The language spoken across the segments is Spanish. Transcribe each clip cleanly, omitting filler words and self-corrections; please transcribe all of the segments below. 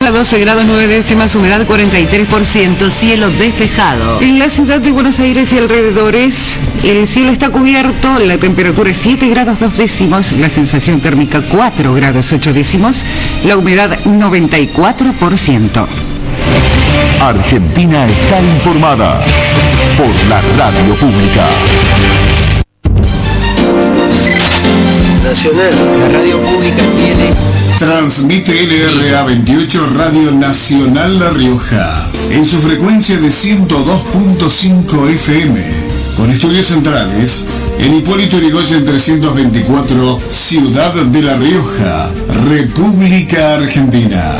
A 12 grados 9 décimas, humedad 43%, cielo despejado. En la ciudad de Buenos Aires y alrededores, el cielo está cubierto, la temperatura es 7 grados 2 décimos, la sensación térmica 4 grados 8 décimos, la humedad 94%. Argentina está informada por la radio pública. Nacional, la radio pública tiene... Transmite LRA 28 Radio Nacional La Rioja en su frecuencia de 102.5 FM con estudios centrales en Hipólito Yrigoyen 324, Ciudad de La Rioja, República Argentina.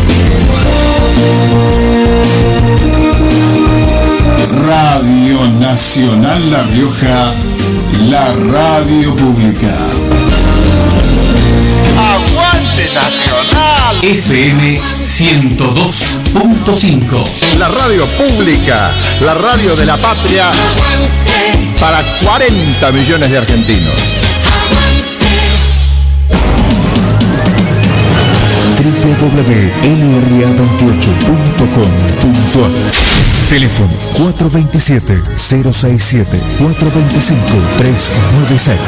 Radio Nacional La Rioja, la radio pública. ¡Aguante Nacional! FM 102.5. La radio pública, la radio de la patria para 40 millones de argentinos. www.lra28.com.ar. Teléfono 427-067, 425-396.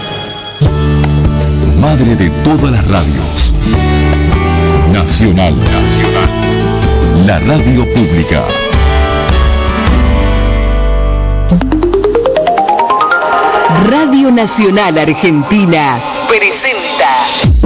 Madre de todas las radios. Nacional. La radio pública. Radio Nacional Argentina presenta...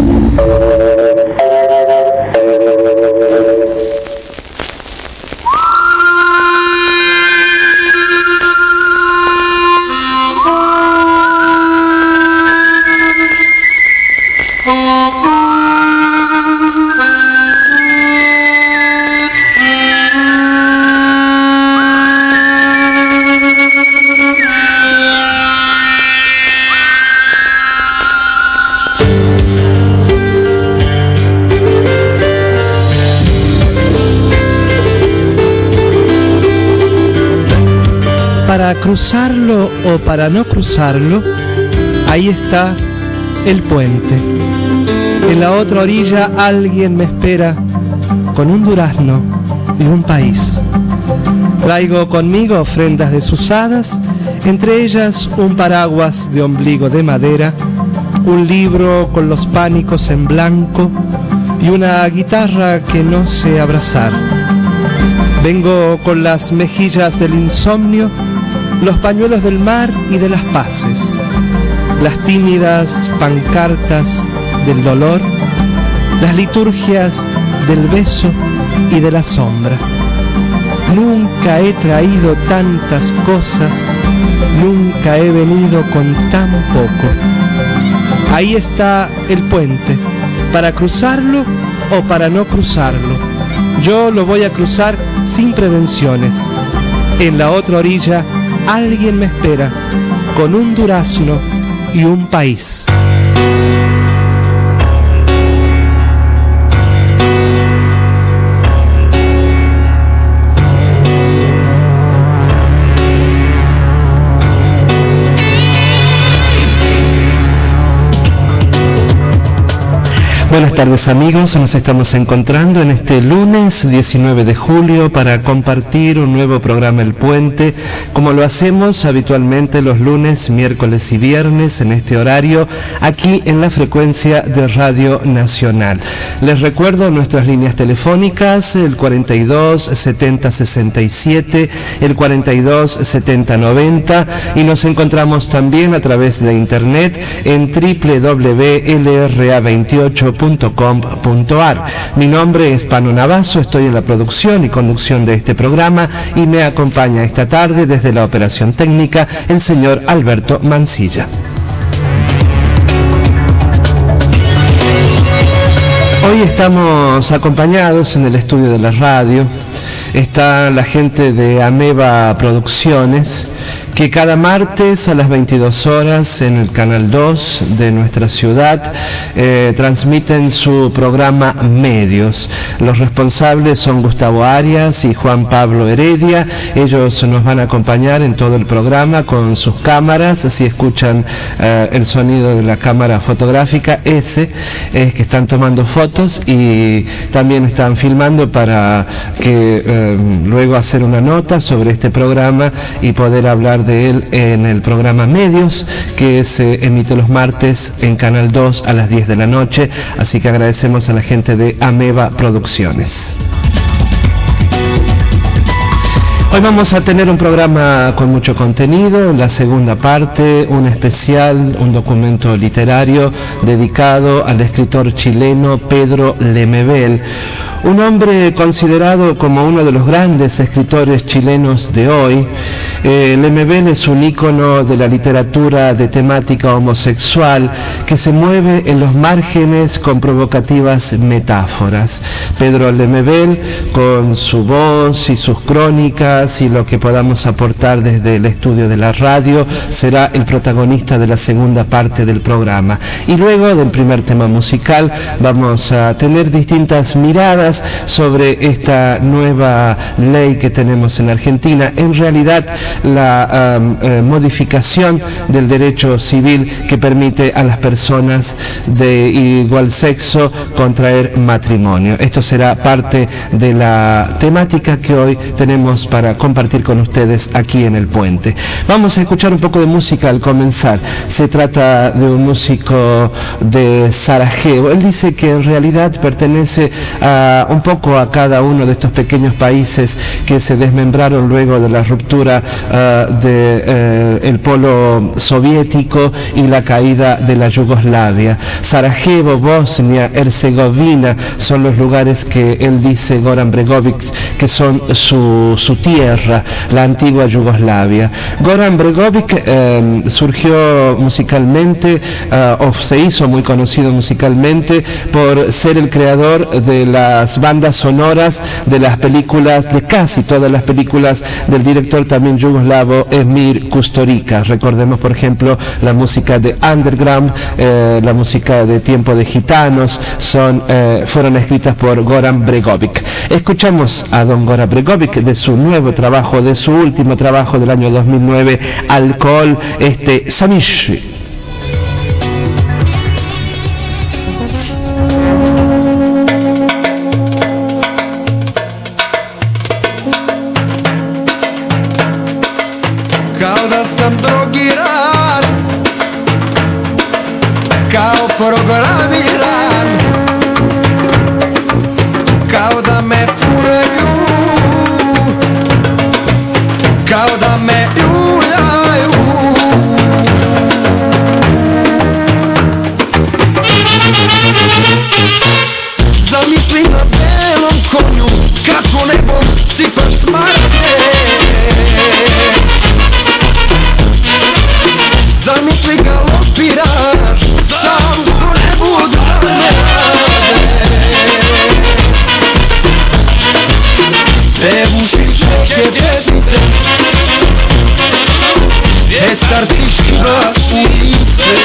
Para cruzarlo o para no cruzarlo, ahí está el puente. En la otra orilla alguien me espera con un durazno y un país. Traigo conmigo ofrendas desusadas, entre ellas un paraguas de ombligo de madera, un libro con los pánicos en blanco y una guitarra que no sé abrazar. Vengo con las mejillas del insomnio, los pañuelos del mar y de las paces, las tímidas pancartas del dolor, las liturgias del beso y de la sombra. Nunca he traído tantas cosas, nunca he venido con tan poco. Ahí está el puente, para cruzarlo o para no cruzarlo. Yo lo voy a cruzar sin prevenciones. En la otra orilla alguien me espera con un durazno y un país. Buenas tardes amigos, nos estamos encontrando en este lunes 19 de julio para compartir un nuevo programa El Puente, como lo hacemos habitualmente los lunes, miércoles y viernes en este horario, aquí en la frecuencia de Radio Nacional. Les recuerdo nuestras líneas telefónicas, el 42 70 67, el 42 70 90, y nos encontramos también a través de internet en www.lra28.com.ar. Mi nombre es Pano Navazo, estoy en la producción y conducción de este programa y me acompaña esta tarde desde la operación técnica el señor Alberto Mancilla. Hoy estamos acompañados en el estudio de la radio, está la gente de Ameba Producciones que cada martes a las 22 horas en el Canal 2 de nuestra ciudad transmiten su programa Medios. Los responsables son Gustavo Arias y Juan Pablo Heredia. Ellos nos van a acompañar en todo el programa con sus cámaras, así escuchan el sonido de la cámara fotográfica. Ese es que están tomando fotos y también están filmando para que luego hacer una nota sobre este programa y poder hablar de él en el programa Medios, que se emite los martes en Canal 2 a las 10 de la noche, así que agradecemos a la gente de Ameba Producciones. Hoy vamos a tener un programa con mucho contenido. En la segunda parte, un especial, un documento literario dedicado al escritor chileno Pedro Lemebel, un hombre considerado como uno de los grandes escritores chilenos de hoy. Lemebel es un ícono de la literatura de temática homosexual que se mueve en los márgenes con provocativas metáforas. Pedro Lemebel, con su voz y sus crónicas y lo que podamos aportar desde el estudio de la radio, será el protagonista de la segunda parte del programa. Y luego del primer tema musical vamos a tener distintas miradas sobre esta nueva ley que tenemos en Argentina, en realidad la modificación del derecho civil que permite a las personas de igual sexo contraer matrimonio. Esto será parte de la temática que hoy tenemos para compartir con ustedes aquí en El Puente. Vamos a escuchar un poco de música al comenzar. Se trata de un músico de Sarajevo. Él dice que en realidad pertenece un poco a cada uno de estos pequeños países que se desmembraron luego de la ruptura del polo soviético y la caída de la Yugoslavia. Sarajevo, Bosnia, Herzegovina son los lugares que él dice, Goran Bregović, que son su tierra, la antigua Yugoslavia. Goran Bregović surgió musicalmente, o se hizo muy conocido musicalmente por ser el creador de las bandas sonoras de las películas, de casi todas las películas del director también yugoslavo Emir Kusturica. Recordemos, por ejemplo, la música de Underground, la música de Tiempo de Gitanos, fueron escritas por Goran Bregović. Escuchamos a don Goran Bregović de su nuevo trabajo, de su último trabajo del año 2009, Alcohol, Samishi. Kao da sam drogiran, kao programiran, kao da me furaju, kao da me ljuljaju. Zamisli na belom konju, kako nebo sipaš smarte. Zamisli galopiraš, sam što ne budu da me rade. Pevušiš neke pjesmice, vjetar ti šiva u lice.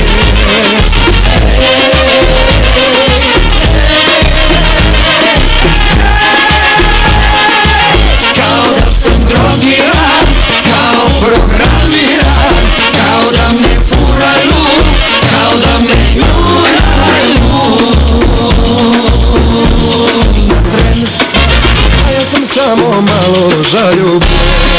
Kao da sam drogiran, kao programiran, kao da me furaju, kao da me ljuljaju. Na tren, a ja sam samo malo zaljubljen.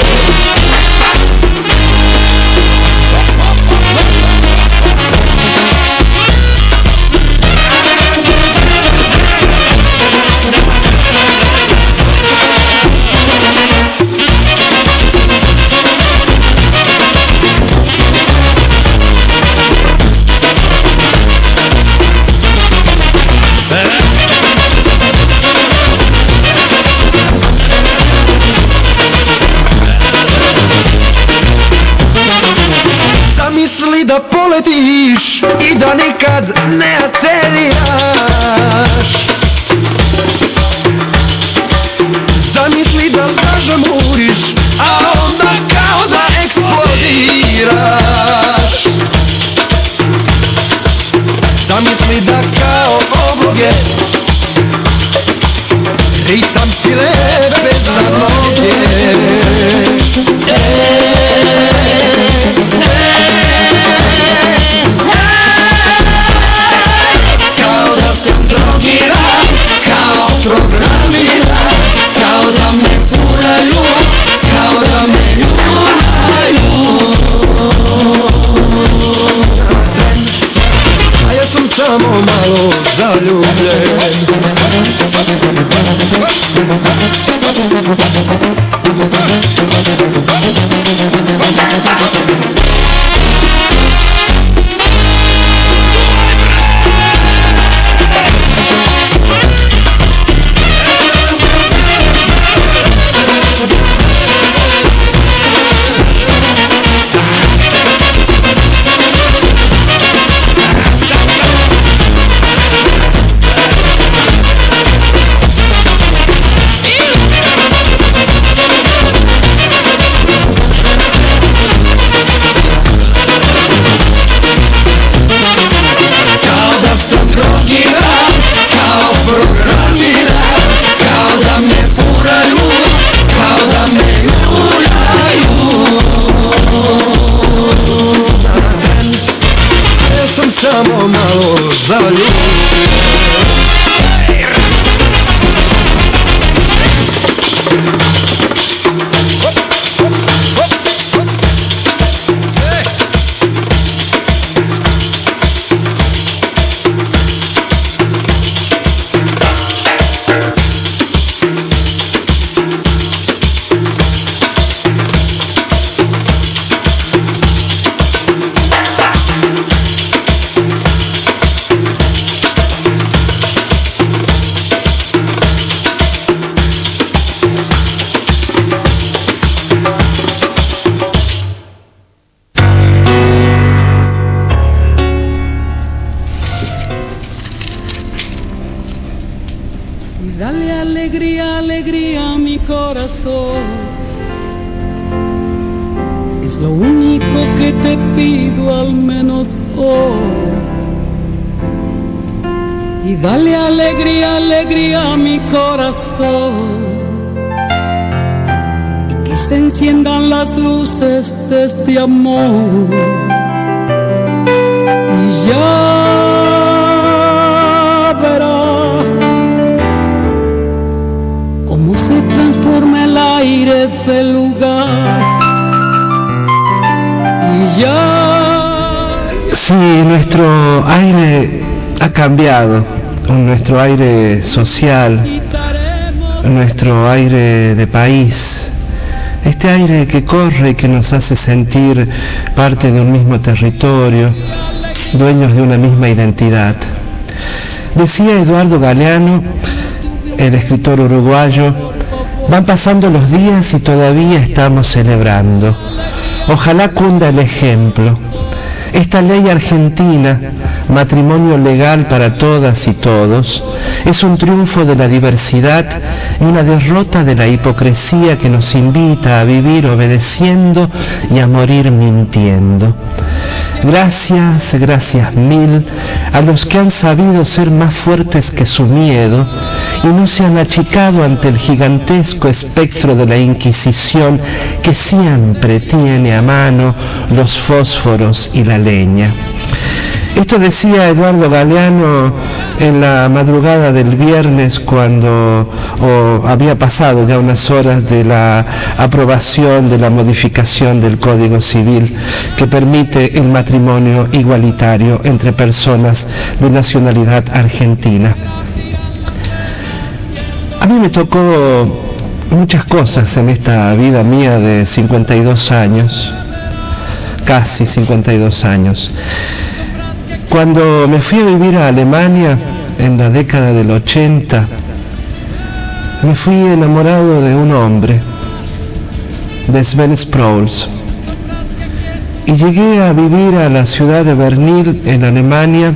Da poletiš i da nikad ne ateriraš. Zamisli da zažamuriš, a onda kao da i tanti le pensano kao da se drogira, kao programira, kao da me furaju, kao da me ljubaju. A ja sam samo malo zaljubljen. Samo malo zaljubljen. Dale alegría, alegría a mi corazón, y que se enciendan las luces de este amor, y ya verás cómo se transforma el aire del lugar, y ya. Sí, nuestro aire ha cambiado. Nuestro aire social, nuestro aire de país, este aire que corre y que nos hace sentir parte de un mismo territorio, dueños de una misma identidad. Decía Eduardo Galeano, el escritor uruguayo, van pasando los días y todavía estamos celebrando. Ojalá cunda el ejemplo. Esta ley argentina, matrimonio legal para todas y todos, es un triunfo de la diversidad y una derrota de la hipocresía que nos invita a vivir obedeciendo y a morir mintiendo. Gracias, gracias mil a los que han sabido ser más fuertes que su miedo y no se han achicado ante el gigantesco espectro de la Inquisición que siempre tiene a mano los fósforos y la leña. Esto decía Eduardo Galeano en la madrugada del viernes cuando había pasado ya unas horas de la aprobación de la modificación del Código Civil que permite el matrimonio igualitario entre personas de nacionalidad argentina. A mí me tocó muchas cosas en esta vida mía de 52 años, casi 52 años. Cuando me fui a vivir a Alemania en la década del 80, me fui enamorado de un hombre, de Sven Sprouls, y llegué a vivir a la ciudad de Berlín, en Alemania,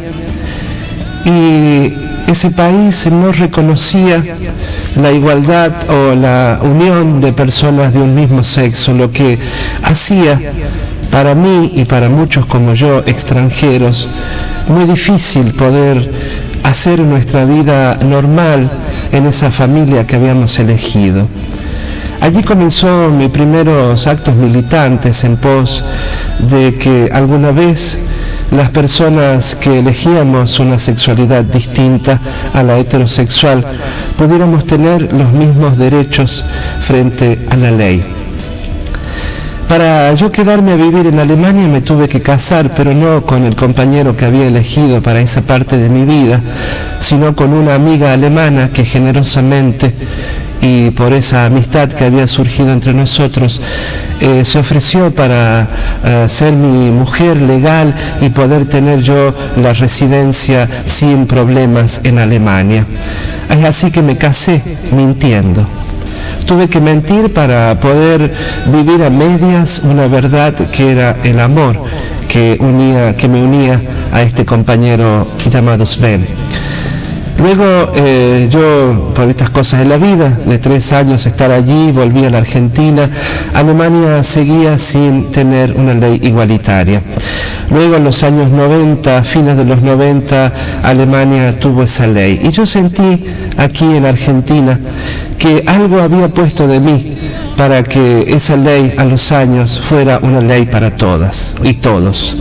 y ese país no reconocía la igualdad o la unión de personas de un mismo sexo, lo que hacía para mí y para muchos como yo, extranjeros, muy difícil poder hacer nuestra vida normal en esa familia que habíamos elegido. Allí comenzó mis primeros actos militantes en pos de que alguna vez las personas que elegíamos una sexualidad distinta a la heterosexual pudiéramos tener los mismos derechos frente a la ley. Para yo quedarme a vivir en Alemania me tuve que casar, pero no con el compañero que había elegido para esa parte de mi vida, sino con una amiga alemana que generosamente, y por esa amistad que había surgido entre nosotros, se ofreció para ser mi mujer legal y poder tener yo la residencia sin problemas en Alemania. Es así que me casé mintiendo. Tuve que mentir para poder vivir a medias una verdad que era el amor que me unía a este compañero llamado Sven. Luego yo, por estas cosas de la vida, de 3 años estar allí, volví a la Argentina. Alemania seguía sin tener una ley igualitaria. Luego en los años 90, fines de los 90, Alemania tuvo esa ley. Y yo sentí aquí en Argentina que algo había puesto de mí para que esa ley a los años fuera una ley para todas y todos.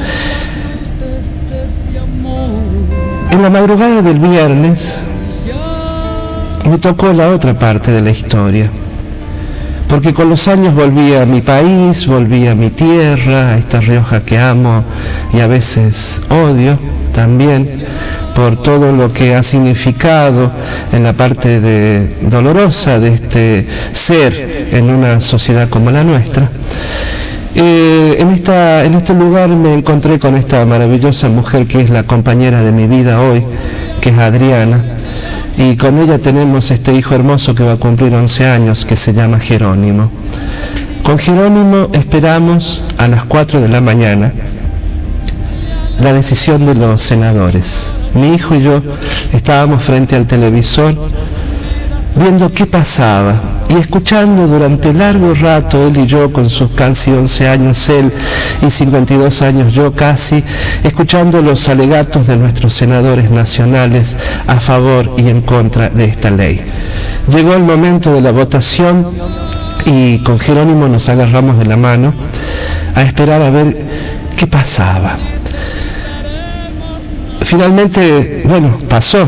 En la madrugada del viernes me tocó la otra parte de la historia, porque con los años volví a mi país, volví a mi tierra, a esta Rioja que amo y a veces odio también por todo lo que ha significado en la parte dolorosa de este ser en una sociedad como la nuestra. En este lugar me encontré con esta maravillosa mujer que es la compañera de mi vida hoy, que es Adriana, y con ella tenemos este hijo hermoso que va a cumplir 11 años, que se llama Jerónimo. Con Jerónimo esperamos a las 4 de la mañana la decisión de los senadores. Mi hijo y yo estábamos frente al televisor viendo qué pasaba y escuchando durante largo rato, él y yo, con sus casi 11 años él y 52 años yo casi, escuchando los alegatos de nuestros senadores nacionales a favor y en contra de esta ley. Llegó el momento de la votación y con Jerónimo nos agarramos de la mano a esperar a ver qué pasaba. Finalmente, pasó,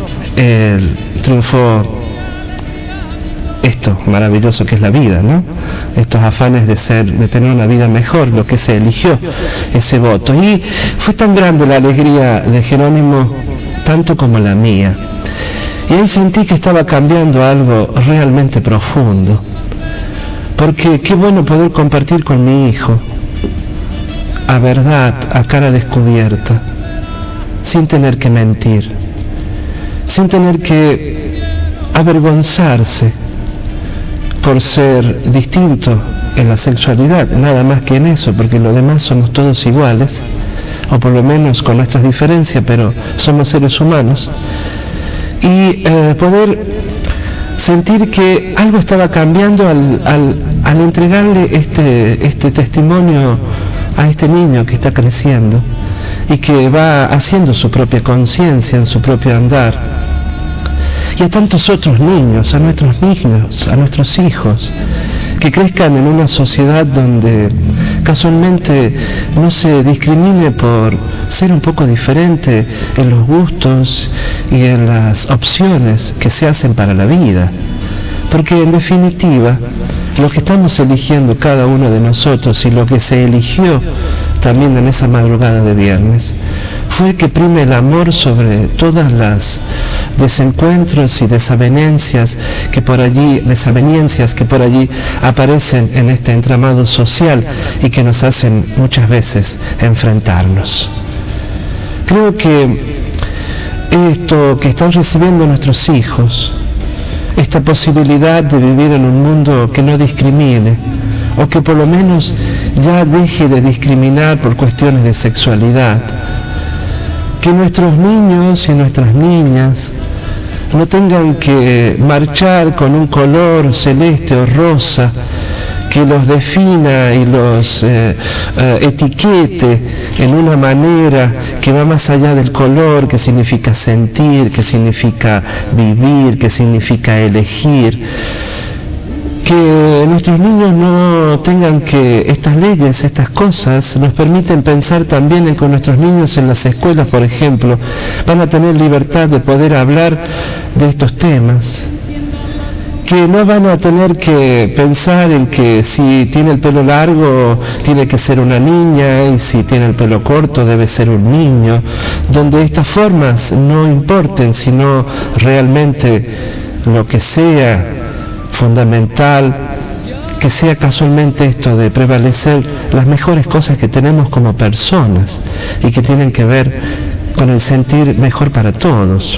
triunfó esto maravilloso que es la vida, ¿no? Estos afanes de tener una vida mejor, lo que se eligió, ese voto. Y fue tan grande la alegría de Jerónimo, tanto como la mía. Y ahí sentí que estaba cambiando algo realmente profundo. Porque qué bueno poder compartir con mi hijo, a verdad, a cara descubierta, sin tener que mentir, sin tener que avergonzarse por ser distinto en la sexualidad, nada más que en eso, porque lo demás somos todos iguales, o por lo menos con nuestras diferencias, pero somos seres humanos, y poder sentir que algo estaba cambiando al entregarle este testimonio a este niño que está creciendo y que va haciendo su propia conciencia en su propio andar. Y a tantos otros niños, a nuestros niños, a nuestros hijos, que crezcan en una sociedad donde casualmente no se discrimine por ser un poco diferente en los gustos y en las opciones que se hacen para la vida. Porque en definitiva, lo que estamos eligiendo cada uno de nosotros y lo que se eligió también en esa madrugada de viernes fue que prime el amor sobre todas las desencuentros y desavenencias que por allí aparecen en este entramado social y que nos hacen muchas veces enfrentarnos. Creo que esto que están recibiendo nuestros hijos, esta posibilidad de vivir en un mundo que no discrimine, o que por lo menos ya deje de discriminar por cuestiones de sexualidad, que nuestros niños y nuestras niñas no tengan que marchar con un color celeste o rosa que los defina y los etiquete en una manera que va más allá del color, que significa sentir, que significa vivir, que significa elegir. Que nuestros niños no tengan que estas leyes, estas cosas, nos permiten pensar también en que nuestros niños en las escuelas, por ejemplo, van a tener libertad de poder hablar de estos temas, que no van a tener que pensar en que si tiene el pelo largo tiene que ser una niña y si tiene el pelo corto debe ser un niño, donde estas formas no importen, sino realmente lo que sea fundamental, que sea casualmente esto de prevalecer las mejores cosas que tenemos como personas y que tienen que ver con el sentir mejor para todos.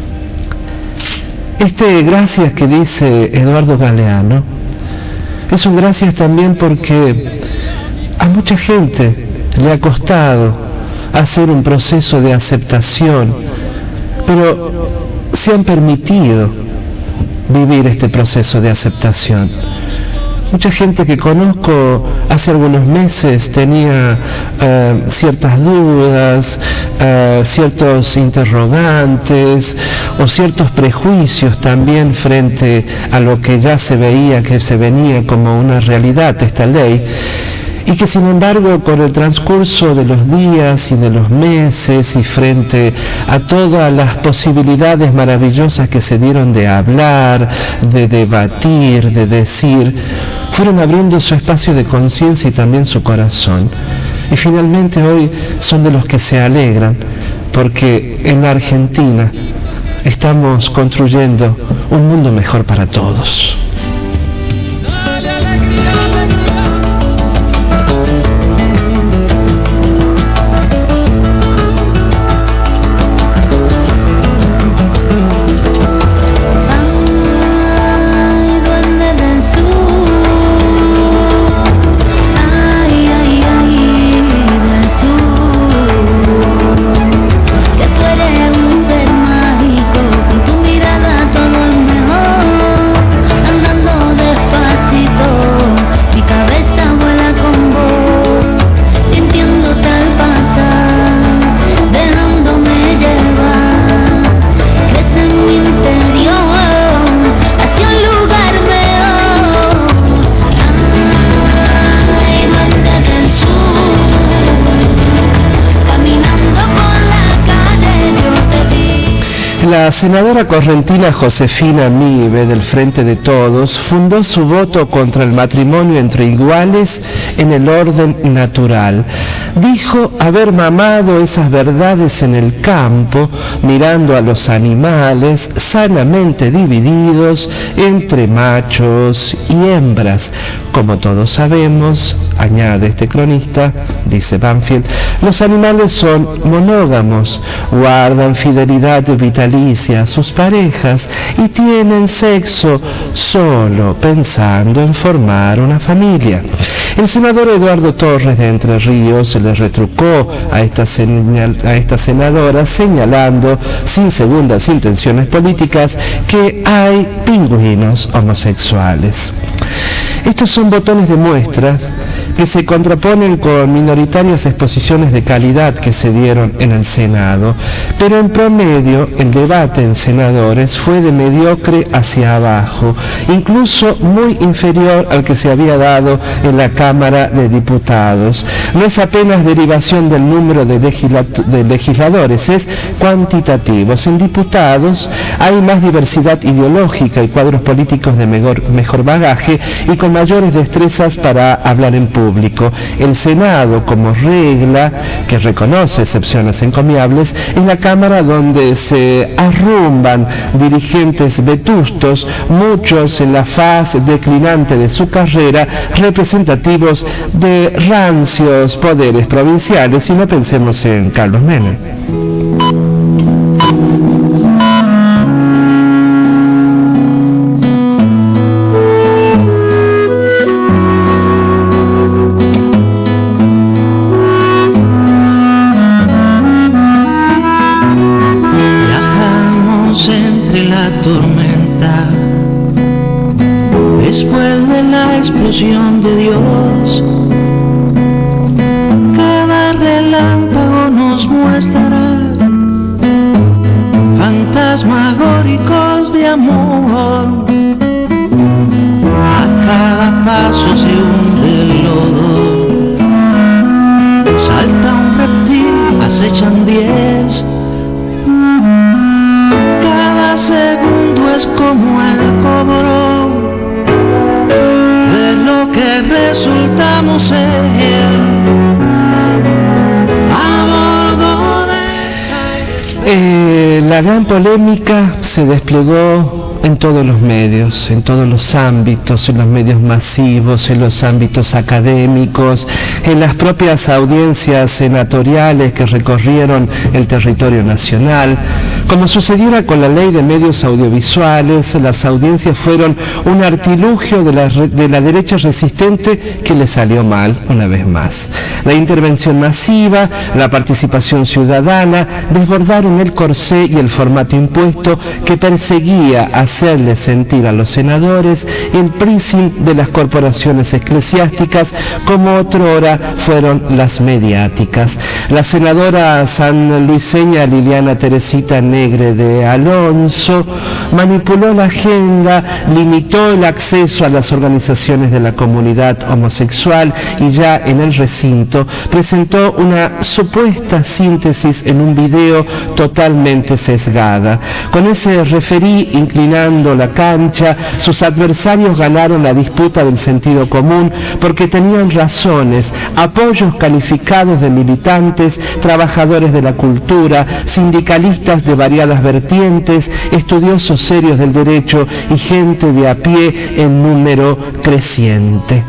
Este gracias que dice Eduardo Galeano es un gracias también porque a mucha gente le ha costado hacer un proceso de aceptación, pero se han permitido vivir este proceso de aceptación. Mucha gente que conozco hace algunos meses tenía ciertas dudas, ciertos interrogantes o ciertos prejuicios también frente a lo que ya se veía que se venía como una realidad, esta ley, y que sin embargo con el transcurso de los días y de los meses y frente a todas las posibilidades maravillosas que se dieron de hablar, de debatir, de decir, fueron abriendo su espacio de conciencia y también su corazón. Y finalmente hoy son de los que se alegran porque en la Argentina estamos construyendo un mundo mejor para todos. La senadora correntina Josefina Mibe, del Frente de Todos, fundó su voto contra el matrimonio entre iguales en el orden natural. Dijo haber mamado esas verdades en el campo, mirando a los animales sanamente divididos entre machos y hembras. Como todos sabemos, añade este cronista, dice Banfield, los animales son monógamos, guardan fidelidad vitalicia a sus parejas y tienen sexo solo pensando en formar una familia. El senador Eduardo Torres de Entre Ríos le retrucó a esta senadora señalando, sin segundas intenciones políticas, que hay pingüinos homosexuales. Estos son botones de muestra que se contraponen con minoritarias exposiciones de calidad que se dieron en el Senado, pero en promedio el debate en senadores fue de mediocre hacia abajo, incluso muy inferior al que se había dado en la Cámara de Diputados. No es apenas derivación del número de legisladores, es cuantitativo. En diputados hay más diversidad ideológica y cuadros políticos de mejor bagaje y con mayores destrezas para hablar en público. El Senado, como regla, que reconoce excepciones encomiables, es la Cámara donde se arrumban dirigentes vetustos, muchos en la faz declinante de su carrera, representativos de rancios poderes provinciales, y no pensemos en Carlos Menem. después de la explosión de Dios. Cada relámpago nos muestra fantasmagóricos de amor. A cada paso se hunde el lodo, salta un reptil, acechan 10. Cada segundo es como el cobro de lo que resultamos ser. A bordo de la gran polémica se desplegó en todos los medios, en todos los ámbitos, en los medios masivos, en los ámbitos académicos, en las propias audiencias senatoriales que recorrieron el territorio nacional. Como sucediera con la ley de medios audiovisuales, las audiencias fueron un artilugio de la derecha resistente que le salió mal una vez más. La intervención masiva, la participación ciudadana, desbordaron el corsé y el formato impuesto que perseguía hacerle sentir a los senadores el príncipe de las corporaciones eclesiásticas, como otrora fueron las mediáticas. La senadora sanluiseña Liliana Teresita Negre de Alonso manipuló la agenda, limitó el acceso a las organizaciones de la comunidad homosexual y ya en el recinto presentó una supuesta síntesis en un video totalmente sesgada. Con ese referí inclinando la cancha, sus adversarios ganaron la disputa del sentido común porque tenían razones, apoyos calificados de militantes, trabajadores de la cultura, sindicalistas de variadas vertientes, estudiosos serios del derecho y gente de a pie en número creciente.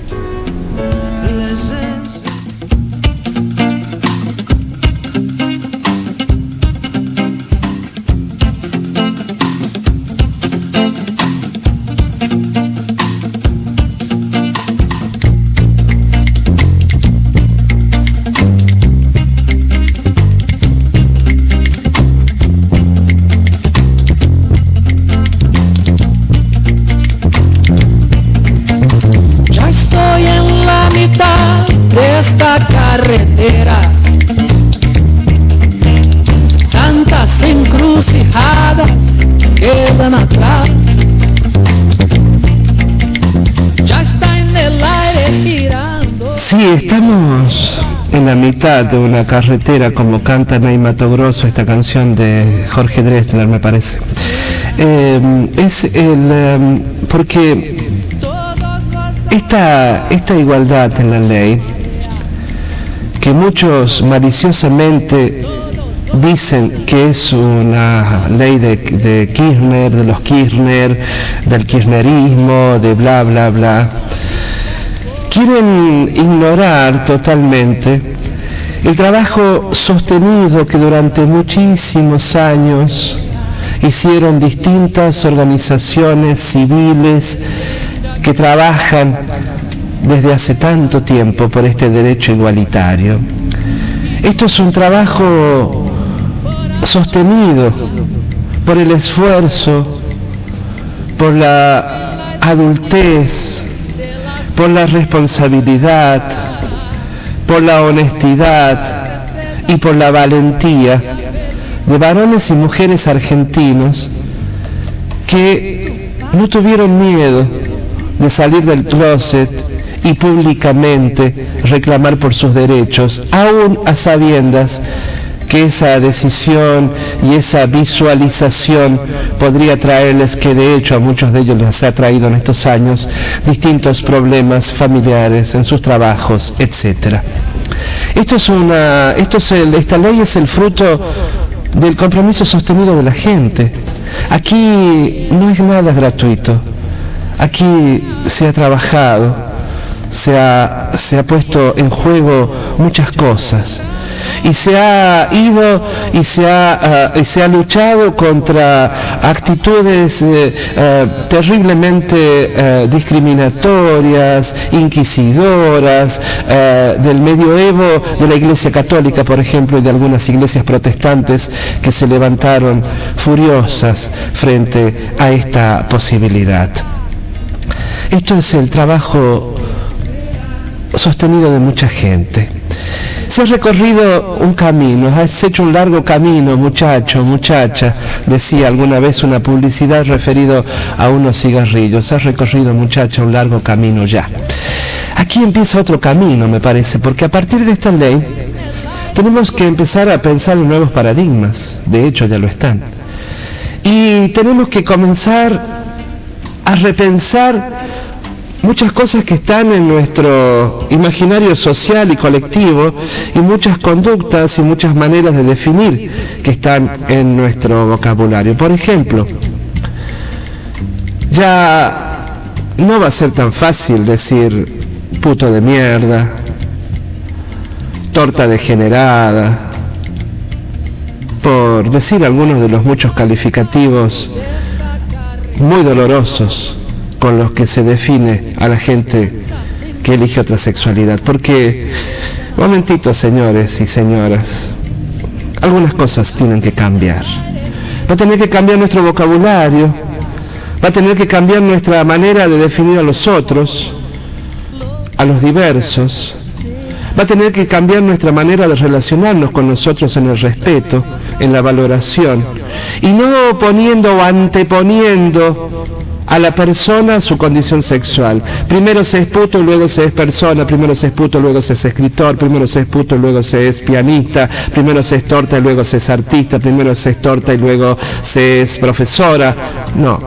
Carretera, tantas encrucijadas quedan atrás. Ya está en el aire girando. Sí, estamos en la mitad de una carretera, como canta Ney Mato Grosso, esta canción de Jorge Drexler, me parece. Porque esta igualdad en la ley, que muchos maliciosamente dicen que es una ley de Kirchner, de los Kirchner, del kirchnerismo, de bla bla bla, quieren ignorar totalmente el trabajo sostenido que durante muchísimos años hicieron distintas organizaciones civiles que trabajan desde hace tanto tiempo por este derecho igualitario. Esto es un trabajo sostenido por el esfuerzo, por la adultez, por la responsabilidad, por la honestidad y por la valentía de varones y mujeres argentinos que no tuvieron miedo de salir del closet y públicamente reclamar por sus derechos, aún a sabiendas que esa decisión y esa visualización podría traerles, que de hecho a muchos de ellos les ha traído en estos años, distintos problemas familiares en sus trabajos, etcétera. Esta ley es el fruto del compromiso sostenido de la gente. Aquí no es nada gratuito. Aquí se ha trabajado, se ha puesto en juego muchas cosas y se ha ido y se ha luchado contra actitudes terriblemente discriminatorias, inquisidoras, del medioevo de la Iglesia Católica, por ejemplo, y de algunas iglesias protestantes que se levantaron furiosas frente a esta posibilidad. Esto es el trabajo sostenido de mucha gente. Si has recorrido un camino, has hecho un largo camino, muchacho, muchacha, decía alguna vez una publicidad referido a unos cigarrillos. Has recorrido, muchacha, un largo camino ya. Aquí empieza otro camino, me parece, porque a partir de esta ley tenemos que empezar a pensar en nuevos paradigmas. De hecho, ya lo están. Y tenemos que comenzar a repensar muchas cosas que están en nuestro imaginario social y colectivo, y muchas conductas y muchas maneras de definir que están en nuestro vocabulario. Por ejemplo, ya no va a ser tan fácil decir puto de mierda, torta degenerada, por decir algunos de los muchos calificativos muy dolorosos con los que se define a la gente que elige otra sexualidad. Porque, momentito, señores y señoras, algunas cosas tienen que cambiar. Va a tener que cambiar nuestro vocabulario, va a tener que cambiar nuestra manera de definir a los otros, a los diversos, va a tener que cambiar nuestra manera de relacionarnos con nosotros en el respeto, en la valoración, y no poniendo o anteponiendo a la persona su condición sexual. Primero se es puto y luego se es persona, primero se es puto y luego se es escritor, primero se es puto y luego se es pianista, primero se es torta y luego se es artista, primero se es torta y luego se es profesora. No.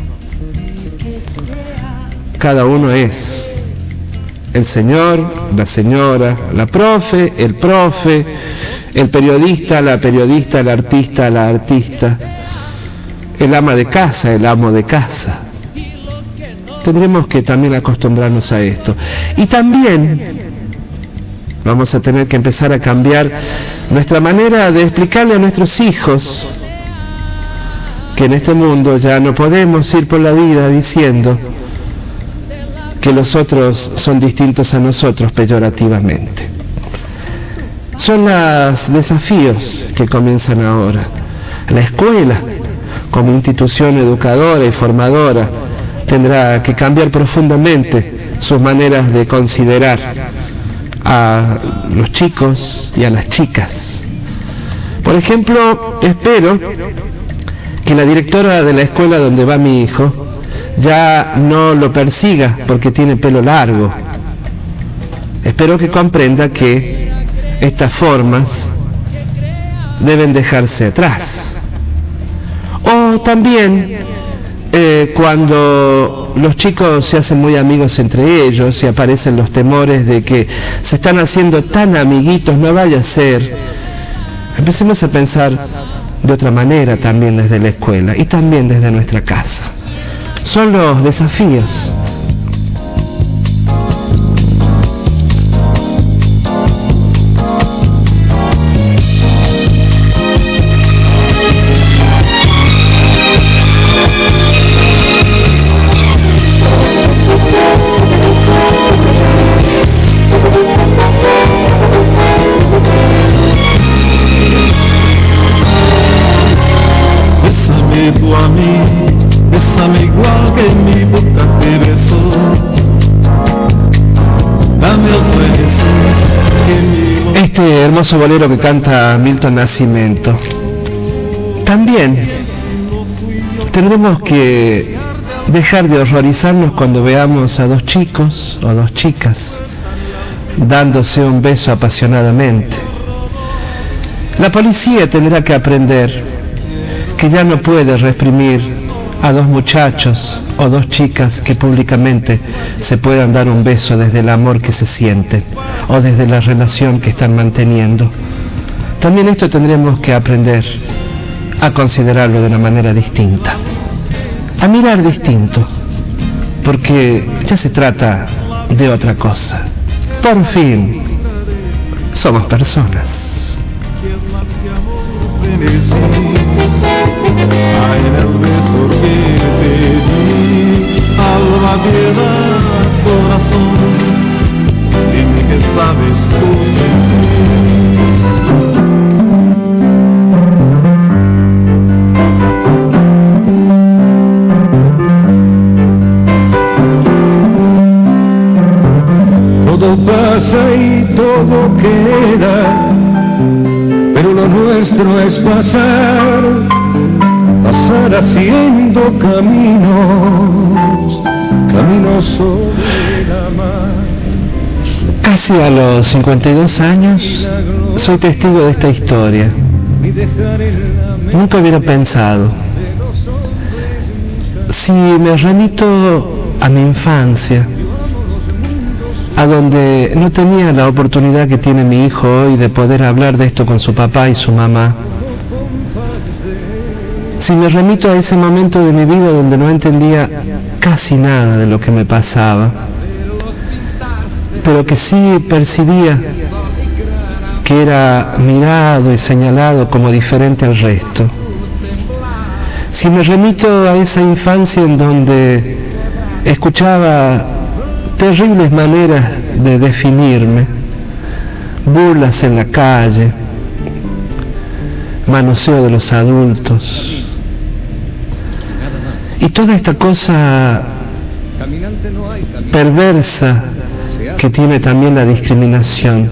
Cada uno es el señor, la señora, la profe, el periodista, la periodista, el artista, la artista, el ama de casa, el amo de casa. Tendremos que también acostumbrarnos a esto. Y también vamos a tener que empezar a cambiar nuestra manera de explicarle a nuestros hijos que en este mundo ya no podemos ir por la vida diciendo que los otros son distintos a nosotros peyorativamente. Son los desafíos que comienzan ahora. La escuela, como institución educadora y formadora, tendrá que cambiar profundamente sus maneras de considerar a los chicos y a las chicas. Por ejemplo, espero que la directora de la escuela donde va mi hijo ya no lo persiga porque tiene pelo largo. Espero que comprenda que estas formas deben dejarse atrás. O también cuando los chicos se hacen muy amigos entre ellos y aparecen los temores de que se están haciendo tan amiguitos, no vaya a ser, empecemos a pensar de otra manera también desde la escuela y también desde nuestra casa. Son los desafíos. Este hermoso bolero que canta Milton Nascimento. También tendremos que dejar de horrorizarnos cuando veamos a dos chicos o dos chicas dándose un beso apasionadamente. La policía tendrá que aprender que ya no puede reprimir a dos muchachos o dos chicas que públicamente se puedan dar un beso desde el amor que se sienten o desde la relación que están manteniendo. También esto tendremos que aprender a considerarlo de una manera distinta, a mirar distinto, porque ya se trata de otra cosa. Por fin, somos personas. Ay, en el beso que te di, alma, piedad, corazón, dime que sabes tú sentir. Todo pasa y todo queda, pero lo nuestro es pasar haciendo caminos sobre la mar. Casi a los 52 años soy testigo de esta historia. Nunca hubiera pensado. Si me remito a mi infancia, a donde no tenía la oportunidad que tiene mi hijo hoy de poder hablar de esto con su papá y su mamá, si me remito a ese momento de mi vida donde no entendía casi nada de lo que me pasaba, pero que sí percibía que era mirado y señalado como diferente al resto, si me remito a esa infancia en donde escuchaba terribles maneras de definirme, burlas en la calle, manoseo de los adultos, y toda esta cosa perversa que tiene también la discriminación.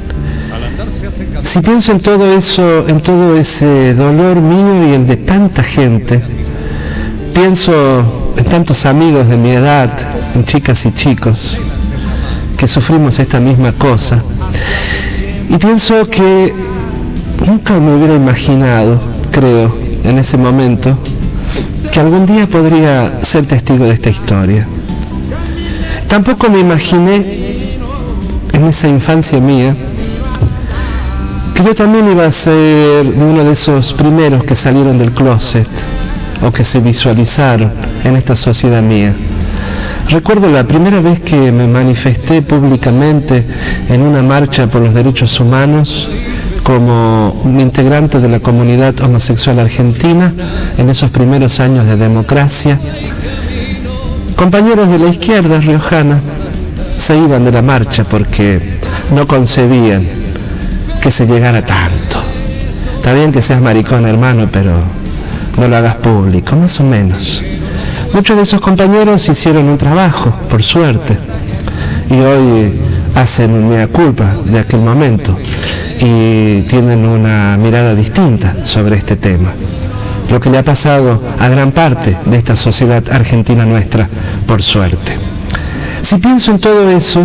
Si pienso en todo eso, en todo ese dolor mío y el de tanta gente, pienso en tantos amigos de mi edad, en chicas y chicos, que sufrimos esta misma cosa, y pienso que nunca me hubiera imaginado, creo, en ese momento, que algún día podría ser testigo de esta historia. Tampoco me imaginé en esa infancia mía que yo también iba a ser de uno de esos primeros que salieron del closet o que se visualizaron en esta sociedad mía. Recuerdo la primera vez que me manifesté públicamente en una marcha por los derechos humanos como un integrante de la comunidad homosexual argentina en esos primeros años de democracia. Compañeros de la izquierda riojana se iban de la marcha porque no concebían que se llegara tanto. Está bien que seas maricón, hermano, pero no lo hagas público, más o menos. Muchos de esos compañeros hicieron un trabajo, por suerte, y hoy hacen un mea culpa de aquel momento y tienen una mirada distinta sobre este tema. Lo que le ha pasado a gran parte de esta sociedad argentina nuestra, por suerte. Si pienso en todo eso,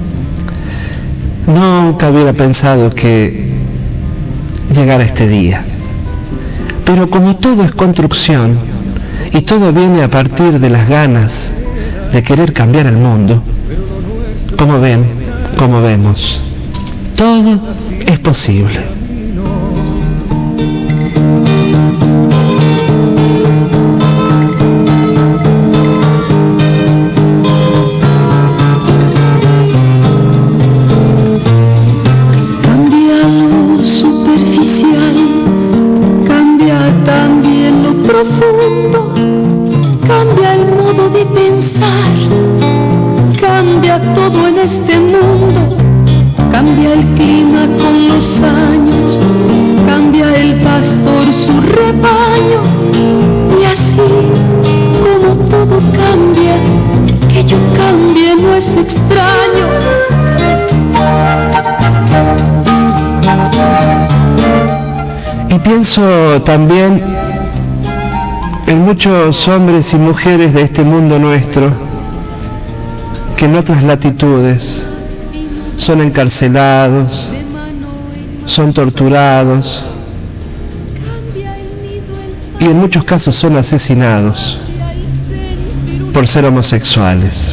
nunca hubiera pensado que llegara este día. Pero como todo es construcción y todo viene a partir de las ganas de querer cambiar el mundo, como ven, como vemos, todo es posible. Profundo, cambia el modo de pensar, cambia todo en este mundo, cambia el clima con los años, cambia el pastor su rebaño, y así como todo cambia, que yo cambie no es extraño. Y pienso también en muchos hombres y mujeres de este mundo nuestro que en otras latitudes son encarcelados, son torturados y en muchos casos son asesinados por ser homosexuales.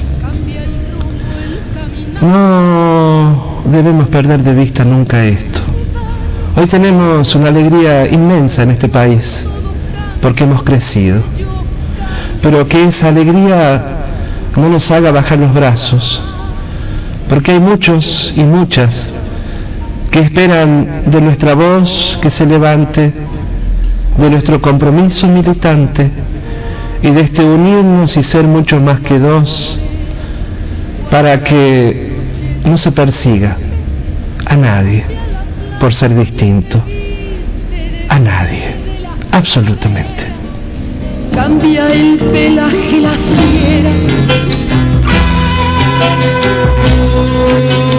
No debemos perder de vista nunca esto. Hoy tenemos una alegría inmensa en este país porque hemos crecido, pero que esa alegría no nos haga bajar los brazos, porque hay muchos y muchas que esperan de nuestra voz que se levante, de nuestro compromiso militante y de este unirnos y ser mucho más que dos, para que no se persiga a nadie por ser distinto, a nadie. Absolutamente. Cambia el pelaje, la fiera.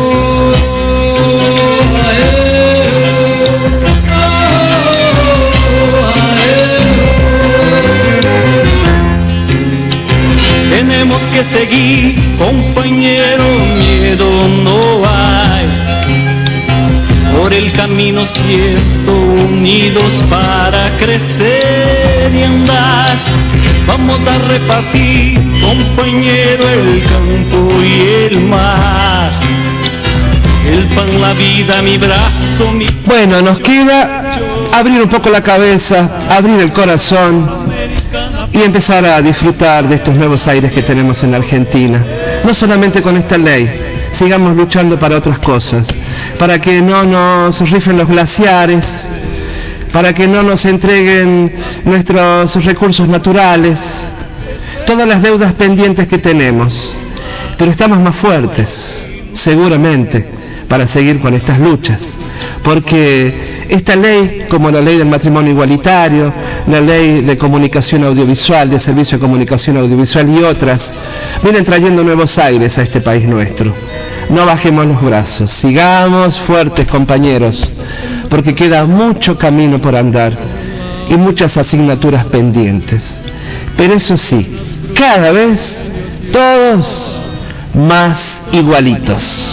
que seguir, compañero, miedo no hay. Por el camino cierto, unidos para crecer y andar. Vamos a repartir, compañero, el campo y el mar. El pan, la vida, mi brazo, mi... Bueno, nos queda abrir un poco la cabeza, abrir el corazón y empezar a disfrutar de estos nuevos aires que tenemos en Argentina. No solamente con esta ley, sigamos luchando para otras cosas, para que no nos rifen los glaciares, para que no nos entreguen nuestros recursos naturales, todas las deudas pendientes que tenemos. Pero estamos más fuertes, seguramente, para seguir con estas luchas, porque esta ley, como la ley del matrimonio igualitario, la ley de comunicación audiovisual, de servicio de comunicación audiovisual y otras, vienen trayendo nuevos aires a este país nuestro. No bajemos los brazos, sigamos fuertes, compañeros, porque queda mucho camino por andar y muchas asignaturas pendientes. Pero eso sí, cada vez todos más igualitos.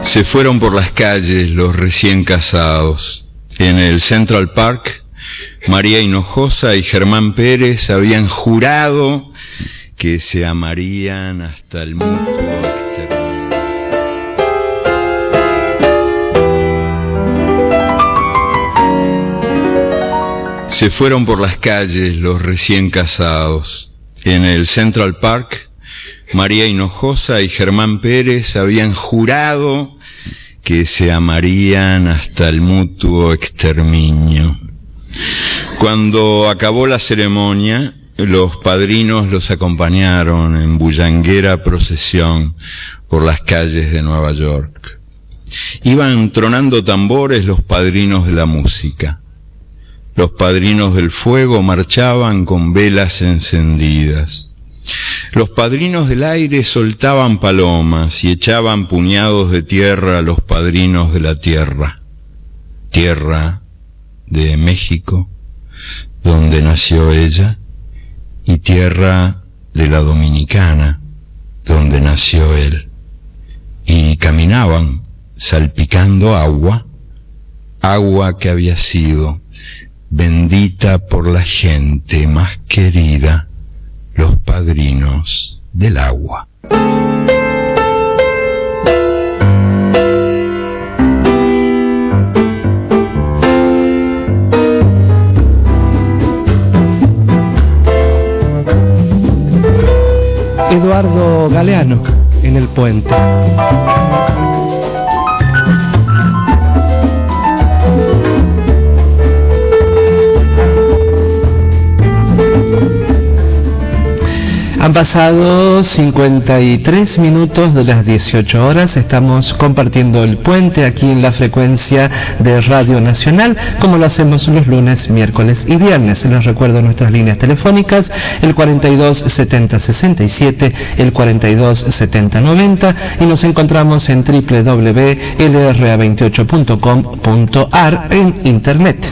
Se fueron por las calles los recién casados. En el Central Park, María Hinojosa y Germán Pérez habían jurado que se amarían hasta el mutuo exterminio. Se fueron por las calles los recién casados. En el Central Park, María Hinojosa y Germán Pérez habían jurado que se amarían hasta el mutuo exterminio. Cuando acabó la ceremonia, los padrinos los acompañaron en bullanguera procesión por las calles de Nueva York. Iban tronando tambores los padrinos de la música. Los padrinos del fuego marchaban con velas encendidas. Los padrinos del aire soltaban palomas y echaban puñados de tierra a los padrinos de la tierra. Tierra de México, donde nació ella, y tierra de la Dominicana, donde nació él. Y caminaban salpicando agua, agua que había sido bendita por la gente más querida, los padrinos del agua. Eduardo Galeano en El Puente. Han pasado 53 minutos de las 18 horas, estamos compartiendo El Puente aquí en la frecuencia de Radio Nacional, como lo hacemos los lunes, miércoles y viernes. Les recuerdo nuestras líneas telefónicas, el 42 70 67, el 42 70 90, y nos encontramos en www.lra28.com.ar en internet.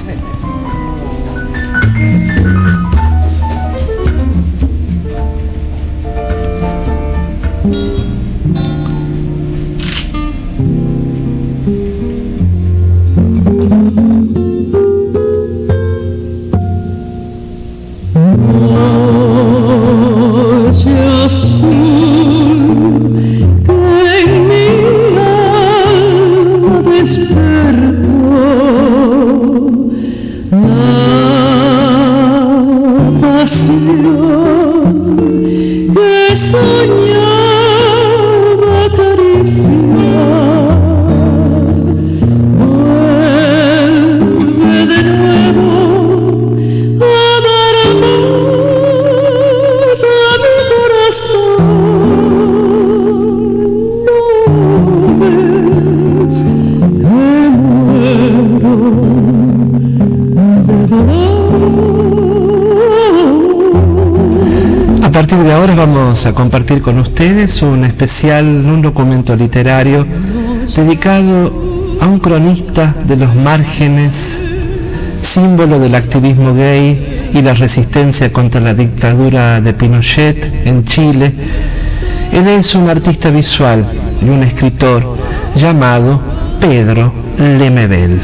A compartir con ustedes un documento literario dedicado a un cronista de los márgenes, símbolo del activismo gay y la resistencia contra la dictadura de Pinochet en Chile. Él es un artista visual y un escritor llamado Pedro Lemebel.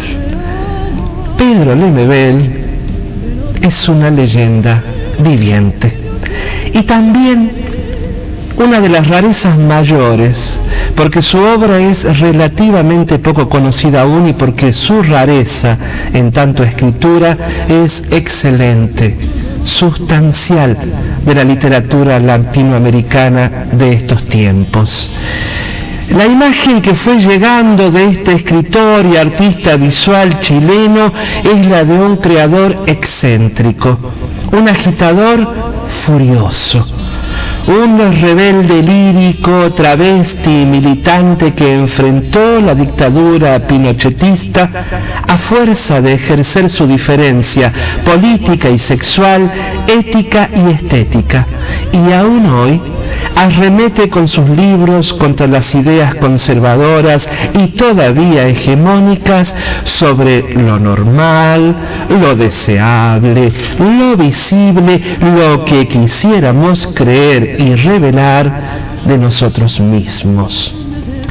Pedro Lemebel es una leyenda viviente y también una de las rarezas mayores, porque su obra es relativamente poco conocida aún y porque su rareza en tanto escritura es excelente, sustancial de la literatura latinoamericana de estos tiempos. La imagen que fue llegando de este escritor y artista visual chileno es la de un creador excéntrico, un agitador furioso, un rebelde lírico, travesti y militante que enfrentó la dictadura pinochetista a fuerza de ejercer su diferencia política y sexual, ética y estética, y aún hoy arremete con sus libros contra las ideas conservadoras y todavía hegemónicas sobre lo normal, lo deseable, lo visible, lo que quisiéramos creer y revelar de nosotros mismos.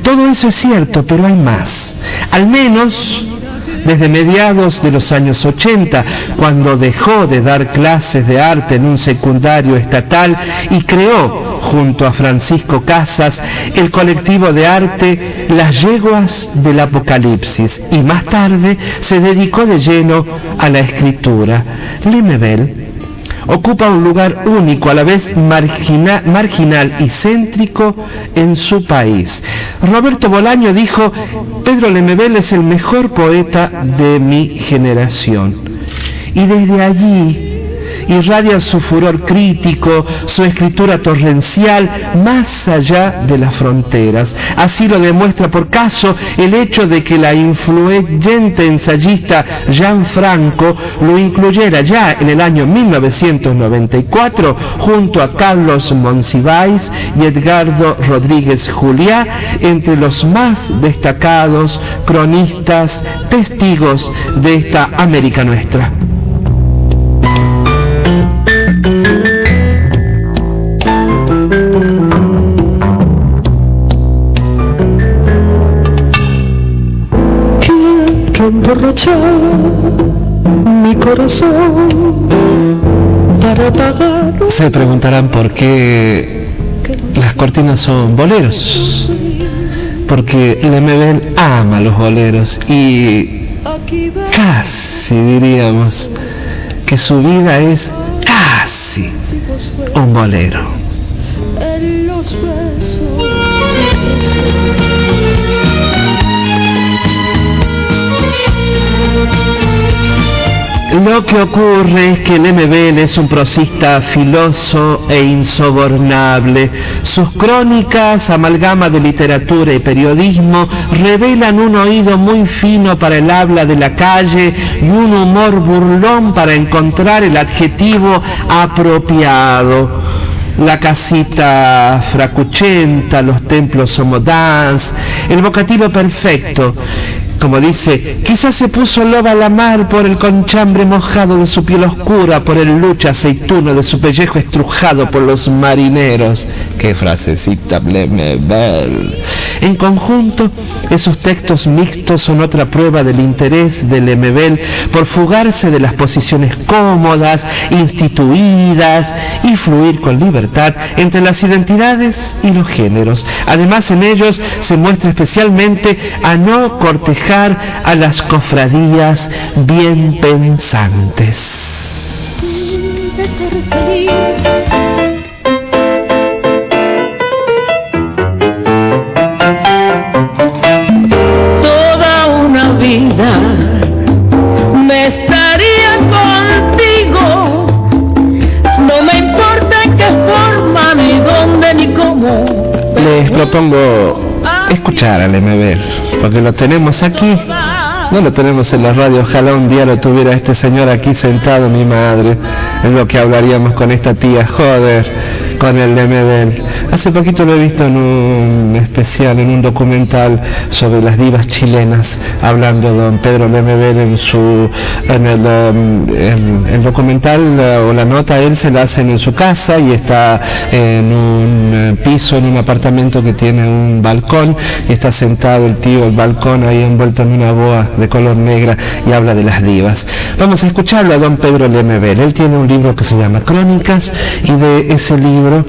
Todo eso es cierto, pero hay más. Al menos desde mediados de los años 80, cuando dejó de dar clases de arte en un secundario estatal y creó, junto a Francisco Casas, el colectivo de arte Las Yeguas del Apocalipsis, y más tarde se dedicó de lleno a la escritura. Lemebel ocupa un lugar único, a la vez marginal y céntrico en su país. Roberto Bolaño dijo: Pedro Lemebel es el mejor poeta de mi generación. Y desde allí irradia su furor crítico, su escritura torrencial, más allá de las fronteras. Así lo demuestra por caso el hecho de que la influyente ensayista Jean Franco lo incluyera ya en el año 1994 junto a Carlos Monsiváis y Edgardo Rodríguez Juliá entre los más destacados cronistas, testigos de esta América nuestra. Emborrachar mi corazón para pagar. Se preguntarán por qué las cortinas son boleros. Porque Lemebel ama los boleros y casi diríamos que su vida es casi un bolero. Lo que ocurre es que Lemebel es un prosista filoso e insobornable. Sus crónicas, amalgama de literatura y periodismo, revelan un oído muy fino para el habla de la calle y un humor burlón para encontrar el adjetivo apropiado. La casita fracuchenta, los templos somodans, el vocativo perfecto. Como dice, quizás se puso loba a la mar por el conchambre mojado de su piel oscura, por el lucha aceituno de su pellejo estrujado por los marineros. ¡Qué frasecita, Lemebel! En conjunto, esos textos mixtos son otra prueba del interés de Lemebel por fugarse de las posiciones cómodas, instituidas y fluir con libertad entre las identidades y los géneros. Además, en ellos se muestra especialmente a no cortejar a las cofradías bien pensantes. Toda una vida me estaría contigo, no me importa en qué forma, ni dónde, ni cómo. Les propongo escuchar a Lemebel, porque lo tenemos aquí, no lo tenemos en la radio. Ojalá un día lo tuviera este señor aquí sentado, mi madre, es lo que hablaríamos con esta tía, joder, con el Lemebel. Hace poquito lo he visto en un especial, en un documental sobre las divas chilenas, hablando don Pedro Lemebel en el documental, o la nota, él se la hacen en su casa y está en un piso, en un apartamento que tiene un balcón, y está sentado el tío, el balcón ahí envuelto en una boa de color negra, y habla de las divas. Vamos a escucharlo a don Pedro Lemebel. Él tiene un libro que se llama Crónicas, y de ese libro,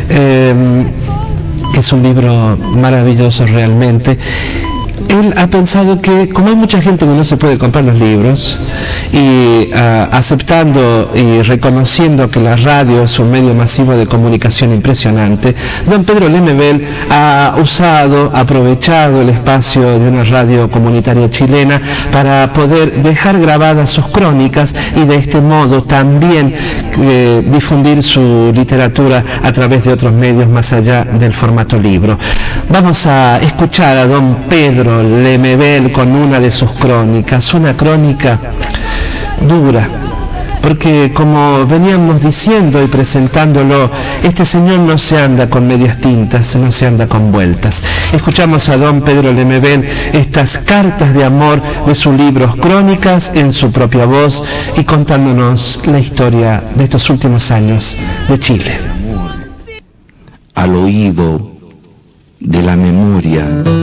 que es un libro maravilloso realmente, él ha pensado que, como hay mucha gente que no se puede comprar los libros, y aceptando y reconociendo que la radio es un medio masivo de comunicación impresionante, don Pedro Lemebel ha aprovechado el espacio de una radio comunitaria chilena para poder dejar grabadas sus crónicas y de este modo también difundir su literatura a través de otros medios más allá del formato libro. Vamos a escuchar a don Pedro Lemebel con una de sus crónicas, una crónica dura, porque como veníamos diciendo y presentándolo, este señor no se anda con medias tintas, no se anda con vueltas. Escuchamos a don Pedro Lemebel estas cartas de amor de sus libros Crónicas en su propia voz y contándonos la historia de estos últimos años de Chile. Al oído de la memoria.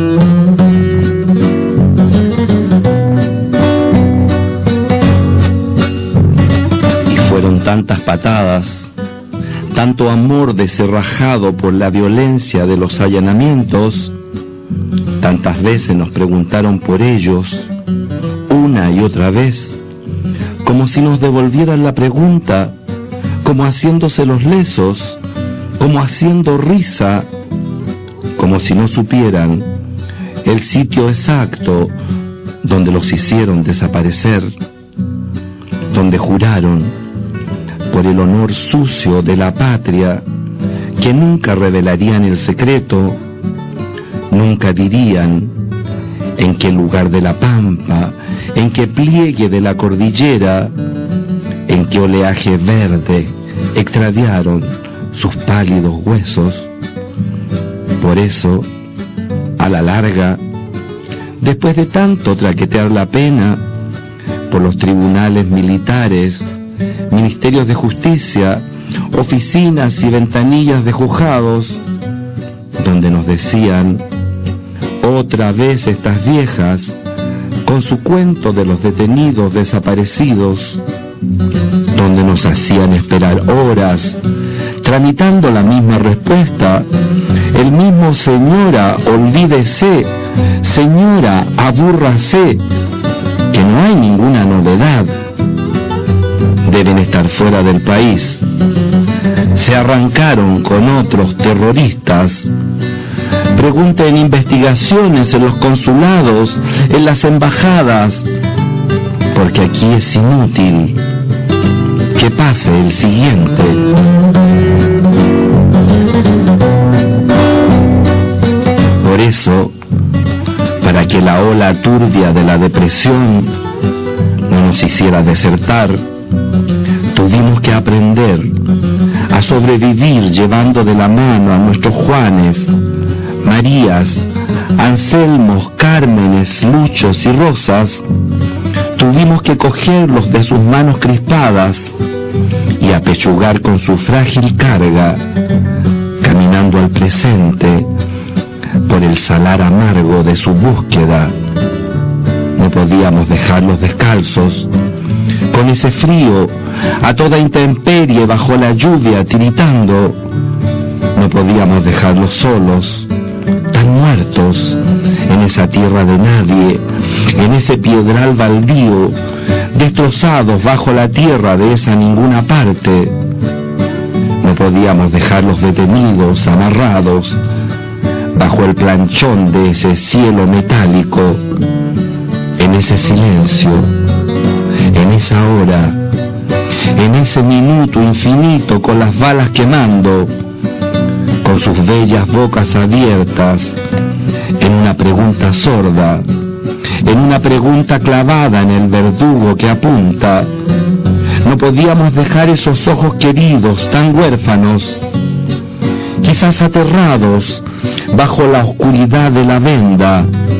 Y fueron tantas patadas, tanto amor deserrajado por la violencia de los allanamientos, tantas veces nos preguntaron por ellos, una y otra vez, como si nos devolvieran la pregunta, como haciéndose los lesos, como haciendo risa, como si no supieran el sitio exacto donde los hicieron desaparecer, donde juraron por el honor sucio de la patria que nunca revelarían el secreto, nunca dirían en qué lugar de la pampa, en qué pliegue de la cordillera, en qué oleaje verde extraviaron sus pálidos huesos. Por eso, a la larga, después de tanto traquetear la pena por los tribunales militares, ministerios de justicia, oficinas y ventanillas de juzgados, donde nos decían, otra vez estas viejas, con su cuento de los detenidos desaparecidos, donde nos hacían esperar horas, tramitando la misma respuesta, el mismo señora, olvídese, señora, abúrrase, que no hay ninguna novedad, deben estar fuera del país, se arrancaron con otros terroristas. Pregunten investigaciones en los consulados, en las embajadas, porque aquí es inútil. Que pase el siguiente. Por eso, para que la ola turbia de la depresión no nos hiciera desertar, tuvimos que aprender a sobrevivir llevando de la mano a nuestros Juanes, Marías, Anselmos, Cármenes, Luchos y Rosas. Tuvimos que cogerlos de sus manos crispadas y apechugar con su frágil carga, caminando al presente por el salar amargo de su búsqueda. No podíamos dejarlos descalzos, con ese frío, a toda intemperie bajo la lluvia tiritando. No podíamos dejarlos solos, tan muertos, en esa tierra de nadie, en ese piedral baldío, destrozados bajo la tierra de esa ninguna parte. No podíamos dejarlos detenidos, amarrados, bajo el planchón de ese cielo metálico, en ese silencio, en esa hora, en ese minuto infinito con las balas quemando, con sus bellas bocas abiertas, en una pregunta sorda, en una pregunta clavada en el verdugo que apunta. No podíamos dejar esos ojos queridos, tan huérfanos, quizás aterrados bajo la oscuridad de la venda,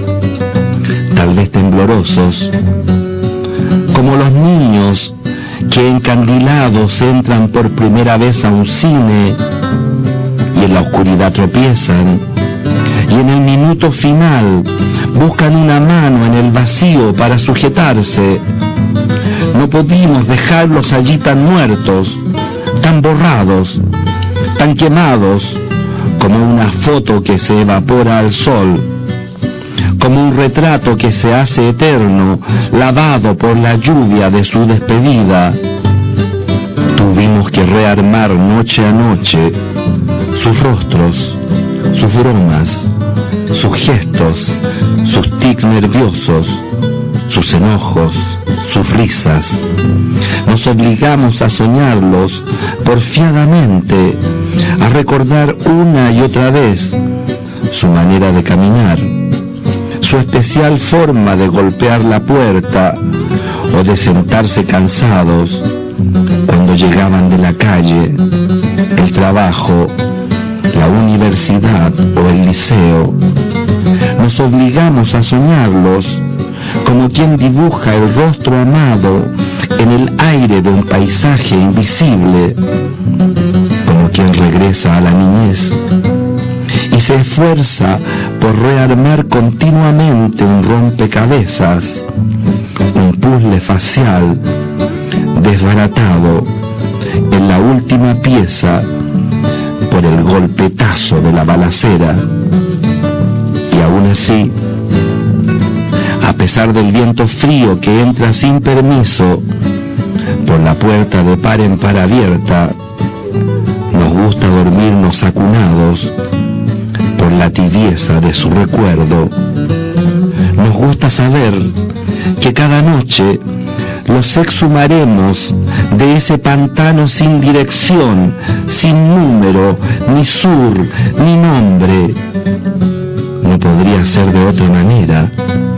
tal vez temblorosos, como los niños que encandilados entran por primera vez a un cine y en la oscuridad tropiezan, y en el minuto final buscan una mano en el vacío para sujetarse. No pudimos dejarlos allí tan muertos, tan borrados, tan quemados, como una foto que se evapora al sol, como un retrato que se hace eterno, lavado por la lluvia de su despedida. Tuvimos que rearmar noche a noche sus rostros, sus bromas, sus gestos, sus tics nerviosos, sus enojos, sus risas. Nos obligamos a soñarlos porfiadamente, a recordar una y otra vez su manera de caminar, su especial forma de golpear la puerta o de sentarse cansados cuando llegaban de la calle, el trabajo, la universidad o el liceo. Nos obligamos a soñarlos como quien dibuja el rostro amado en el aire de un paisaje invisible, como quien regresa a la niñez y se esfuerza por rearmar continuamente un rompecabezas, un puzzle facial desbaratado en la última pieza por el golpetazo de la balacera. Y aún así, a pesar del viento frío que entra sin permiso por la puerta de par en par abierta, nos gusta dormirnos acunados por la tibieza de su recuerdo. Nos gusta saber que cada noche los exhumaremos de ese pantano sin dirección, sin número, ni sur, ni nombre. No podría ser de otra manera.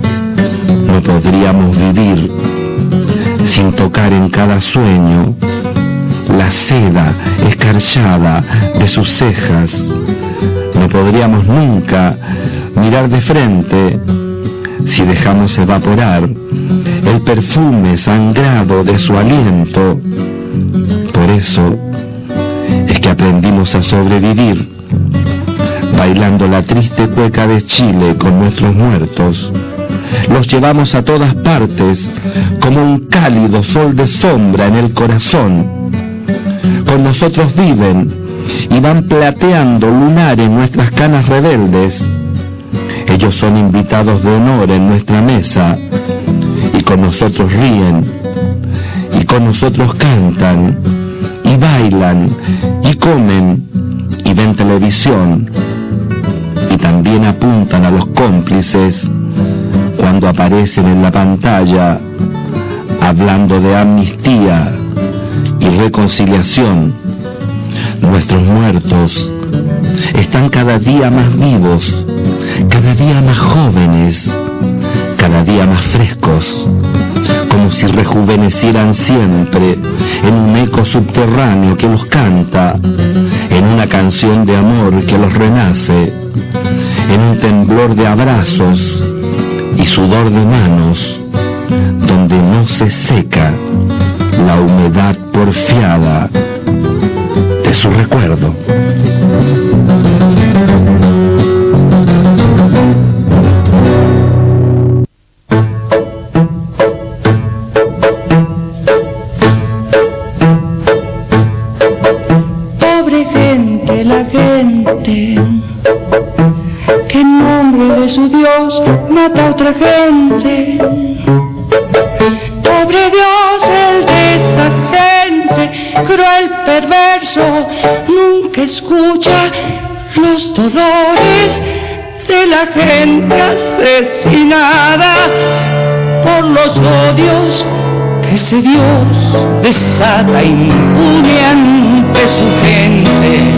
No podríamos vivir sin tocar en cada sueño la seda escarchada de sus cejas. No podríamos nunca mirar de frente si dejamos evaporar el perfume sangrado de su aliento. Por eso es que aprendimos a sobrevivir bailando la triste cueca de Chile con nuestros muertos. Los llevamos a todas partes como un cálido sol de sombra en el corazón. Con nosotros viven y van plateando lunares nuestras canas rebeldes. Ellos son invitados de honor en nuestra mesa y con nosotros ríen y con nosotros cantan y bailan y comen y ven televisión y también apuntan a los cómplices cuando aparecen en la pantalla hablando de amnistía y reconciliación. Nuestros muertos están cada día más vivos, cada día más jóvenes, cada día más frescos, como si rejuvenecieran siempre en un eco subterráneo que los canta, en una canción de amor que los renace, en un temblor de abrazos y sudor de manos, donde no se seca la humedad porfiada de su recuerdo. Pobre gente, la gente que en nombre de su Dios mata a otra gente. Pobre Dios, el de esa gente, cruel, perverso, nunca escucha los dolores de la gente asesinada por los odios que ese Dios desata impune ante su gente.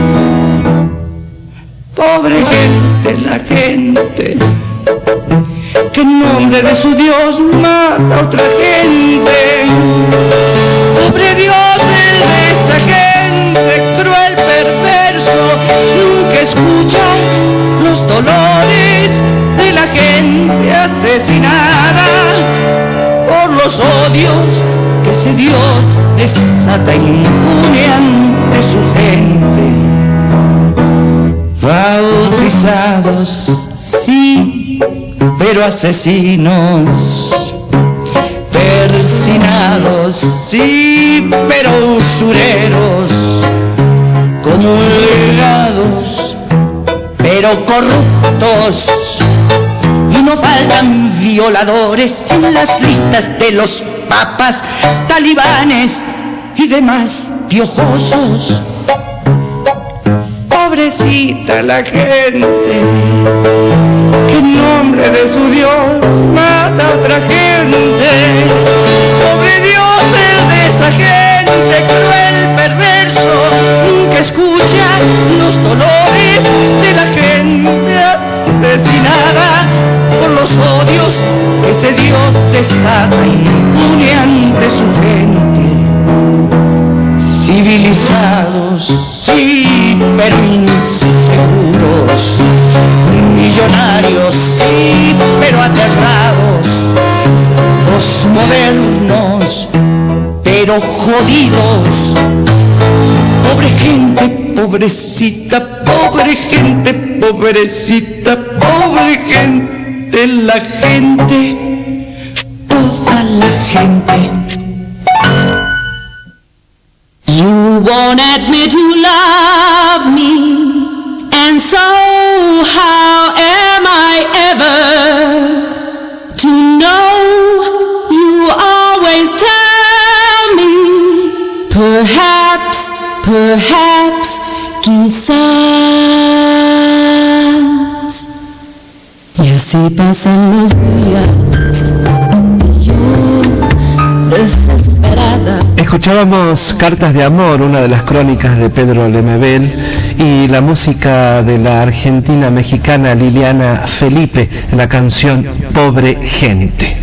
Pobre gente, la gente que en nombre de su Dios mata a otra gente. Pobre Dios, el de esa gente, cruel, perverso, nunca escucha los dolores de la gente asesinada por los odios que ese Dios desata impune ante su gente. Bautizados, sí, pero asesinos. Persinados, sí, pero usureros. Comulgados, pero corruptos. Y no faltan violadores en las listas de los papas, talibanes y demás piojosos. Pobrecita la gente que en nombre de su Dios mata a otra gente. Pobre Dios, el de esa gente, cruel, perverso, nunca escucha los dolores de la gente asesinada por los odios que ese Dios desata impune ante su gente. Civilizados, sí, pero inseguros. Millonarios, sí, pero aterrados. Los modernos, pero jodidos. Pobre gente, pobrecita, pobre pobre gente, pobrecita, pobre gente, la gente, toda la gente. You won't admit you love me, and so how am I ever to know? You always tell me, perhaps, quizás. Y así pasan los días, yo desesperada. Escuchábamos Cartas de Amor, una de las crónicas de Pedro Lemebel, y la música de la argentina mexicana Liliana Felipe, la canción Pobre Gente.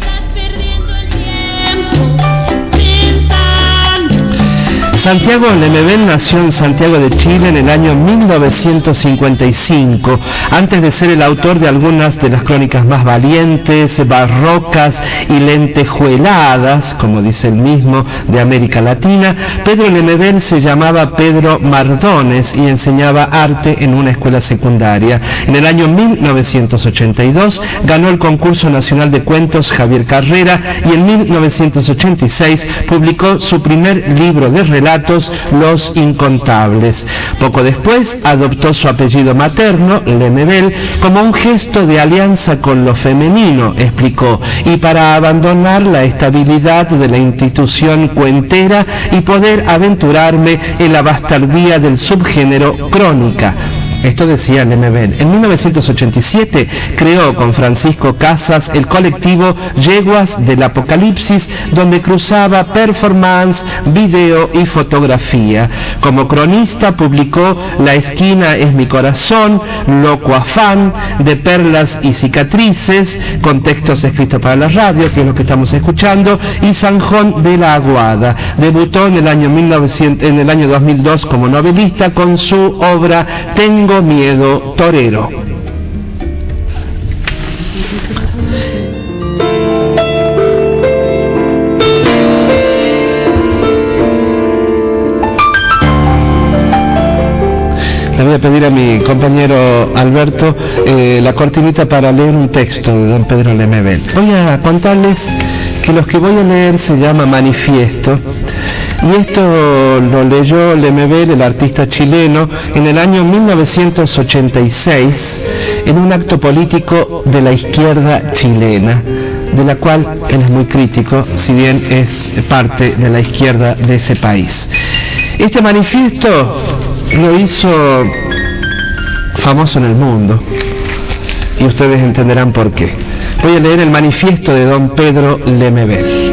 Santiago Lemebel nació en Santiago de Chile en el año 1955, antes de ser el autor de algunas de las crónicas más valientes, barrocas y lentejueladas, como dice el mismo, de América Latina. Pedro Lemebel se llamaba Pedro Mardones y enseñaba arte en una escuela secundaria. En el año 1982 ganó el concurso nacional de cuentos Javier Carrera y en 1986 publicó su primer libro de relatos, Los Incontables. Poco después adoptó su apellido materno, Lemebel, como un gesto de alianza con lo femenino, explicó, y para abandonar la estabilidad de la institución cuentera y poder aventurarme en la bastardía del subgénero crónica. Esto decía Lemebel. En 1987 creó con Francisco Casas el colectivo Yeguas del Apocalipsis, donde cruzaba performance, video y fotografía. Como cronista publicó La esquina es mi corazón, Loco afán, De perlas y cicatrices, con textos escritos para la radio, que es lo que estamos escuchando, y Sanjón de la Aguada. Debutó en el año 2002 como novelista con su obra Tengo miedo, torero. Le voy a pedir a mi compañero Alberto la cortinita para leer un texto de don Pedro Lemebel. Voy a contarles que los que voy a leer se llama Manifiesto, y esto lo leyó Lemebel, el artista chileno, en el año 1986 en un acto político de la izquierda chilena, de la cual él es muy crítico, si bien es parte de la izquierda de ese país. Este manifiesto lo hizo famoso en el mundo, y ustedes entenderán por qué. Voy a leer el manifiesto de don Pedro Lemebel.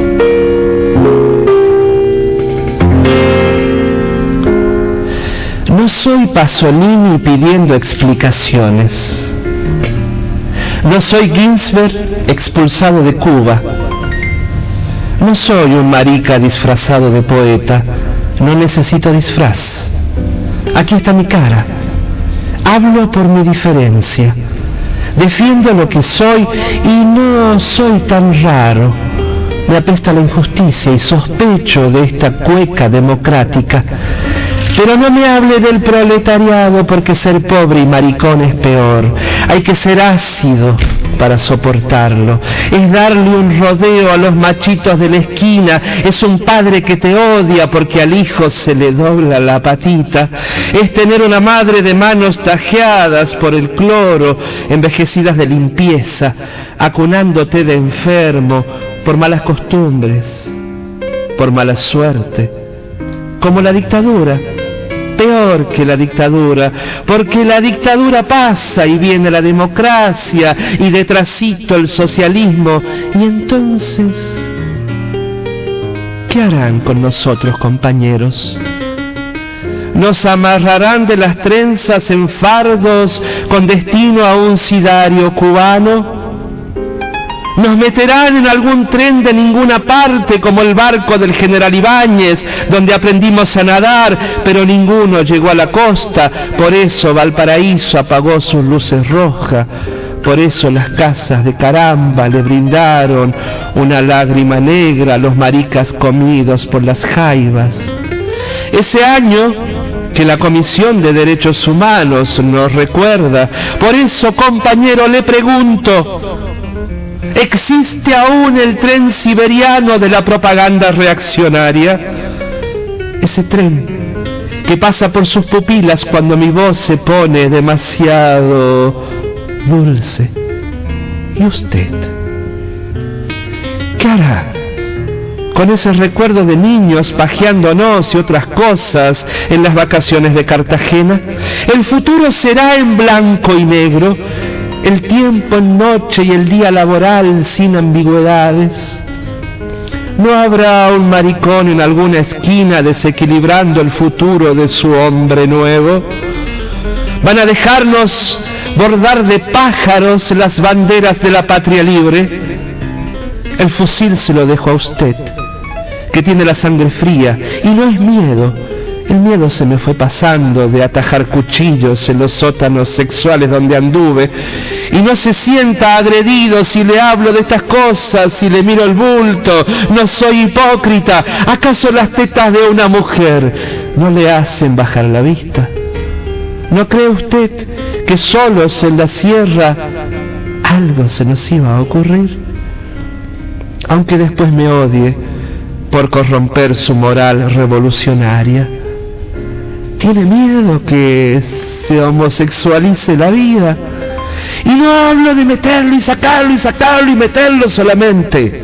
No soy Pasolini pidiendo explicaciones. No soy Ginsberg expulsado de Cuba. No soy un marica disfrazado de poeta. No necesito disfraz. Aquí está mi cara. Hablo por mi diferencia. Defiendo lo que soy y no soy tan raro. Me apesta la injusticia y sospecho de esta cueca democrática. Pero no me hable del proletariado, porque ser pobre y maricón es peor. Hay que ser ácido para soportarlo. Es darle un rodeo a los machitos de la esquina. Es un padre que te odia porque al hijo se le dobla la patita. Es tener una madre de manos tajeadas por el cloro, envejecidas de limpieza, acunándote de enfermo por malas costumbres, por mala suerte, como la dictadura. Peor que la dictadura, porque la dictadura pasa y viene la democracia y detrásito el socialismo. Y entonces, ¿qué harán con nosotros, compañeros? ¿Nos amarrarán de las trenzas en fardos con destino a un sidario cubano? Nos meterán en algún tren de ninguna parte, como el barco del general Ibáñez, donde aprendimos a nadar, pero ninguno llegó a la costa. Por eso Valparaíso apagó sus luces rojas. Por eso las casas de Caramba le brindaron una lágrima negra a los maricas comidos por las jaivas. Ese año que la Comisión de Derechos Humanos nos recuerda. Por eso, compañero, le pregunto, ¿existe aún el tren siberiano de la propaganda reaccionaria? Ese tren que pasa por sus pupilas cuando mi voz se pone demasiado dulce. ¿Y usted? ¿Qué hará con ese recuerdo de niños pajeándonos y otras cosas en las vacaciones de Cartagena? El futuro será en blanco y negro, el tiempo en noche y el día laboral sin ambigüedades. ¿No habrá un maricón en alguna esquina desequilibrando el futuro de su hombre nuevo? ¿Van a dejarnos bordar de pájaros las banderas de la patria libre? El fusil se lo dejo a usted, que tiene la sangre fría, y no es miedo. El miedo se me fue pasando de atajar cuchillos en los sótanos sexuales donde anduve, y no se sienta agredido si le hablo de estas cosas, si le miro el bulto. No soy hipócrita. ¿Acaso las tetas de una mujer no le hacen bajar la vista? ¿No cree usted que solos en la sierra algo se nos iba a ocurrir? Aunque después me odie por corromper su moral revolucionaria. ¿Tiene miedo que se homosexualice la vida? Y no hablo de meterlo y sacarlo y sacarlo y meterlo solamente.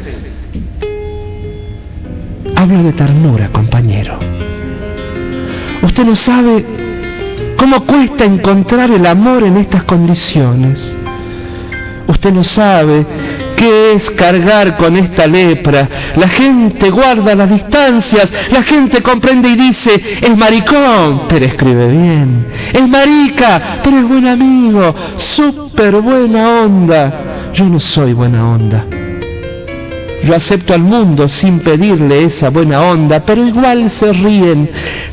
Hablo de ternura, compañero. Usted no sabe cómo cuesta encontrar el amor en estas condiciones. Usted no sabe qué es cargar con esta lepra. La gente guarda las distancias, la gente comprende y dice, es maricón, pero escribe bien. Es marica, pero es buen amigo, súper buena onda. Yo no soy buena onda. Yo acepto al mundo sin pedirle esa buena onda, pero igual se ríen.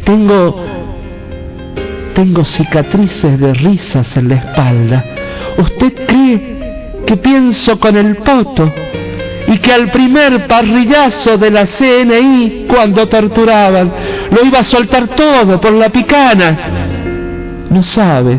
Tengo cicatrices de risas en la espalda. ¿Usted cree que pienso con el poto y que al primer parrillazo de la CNI, cuando torturaban, lo iba a soltar todo por la picana? No sabe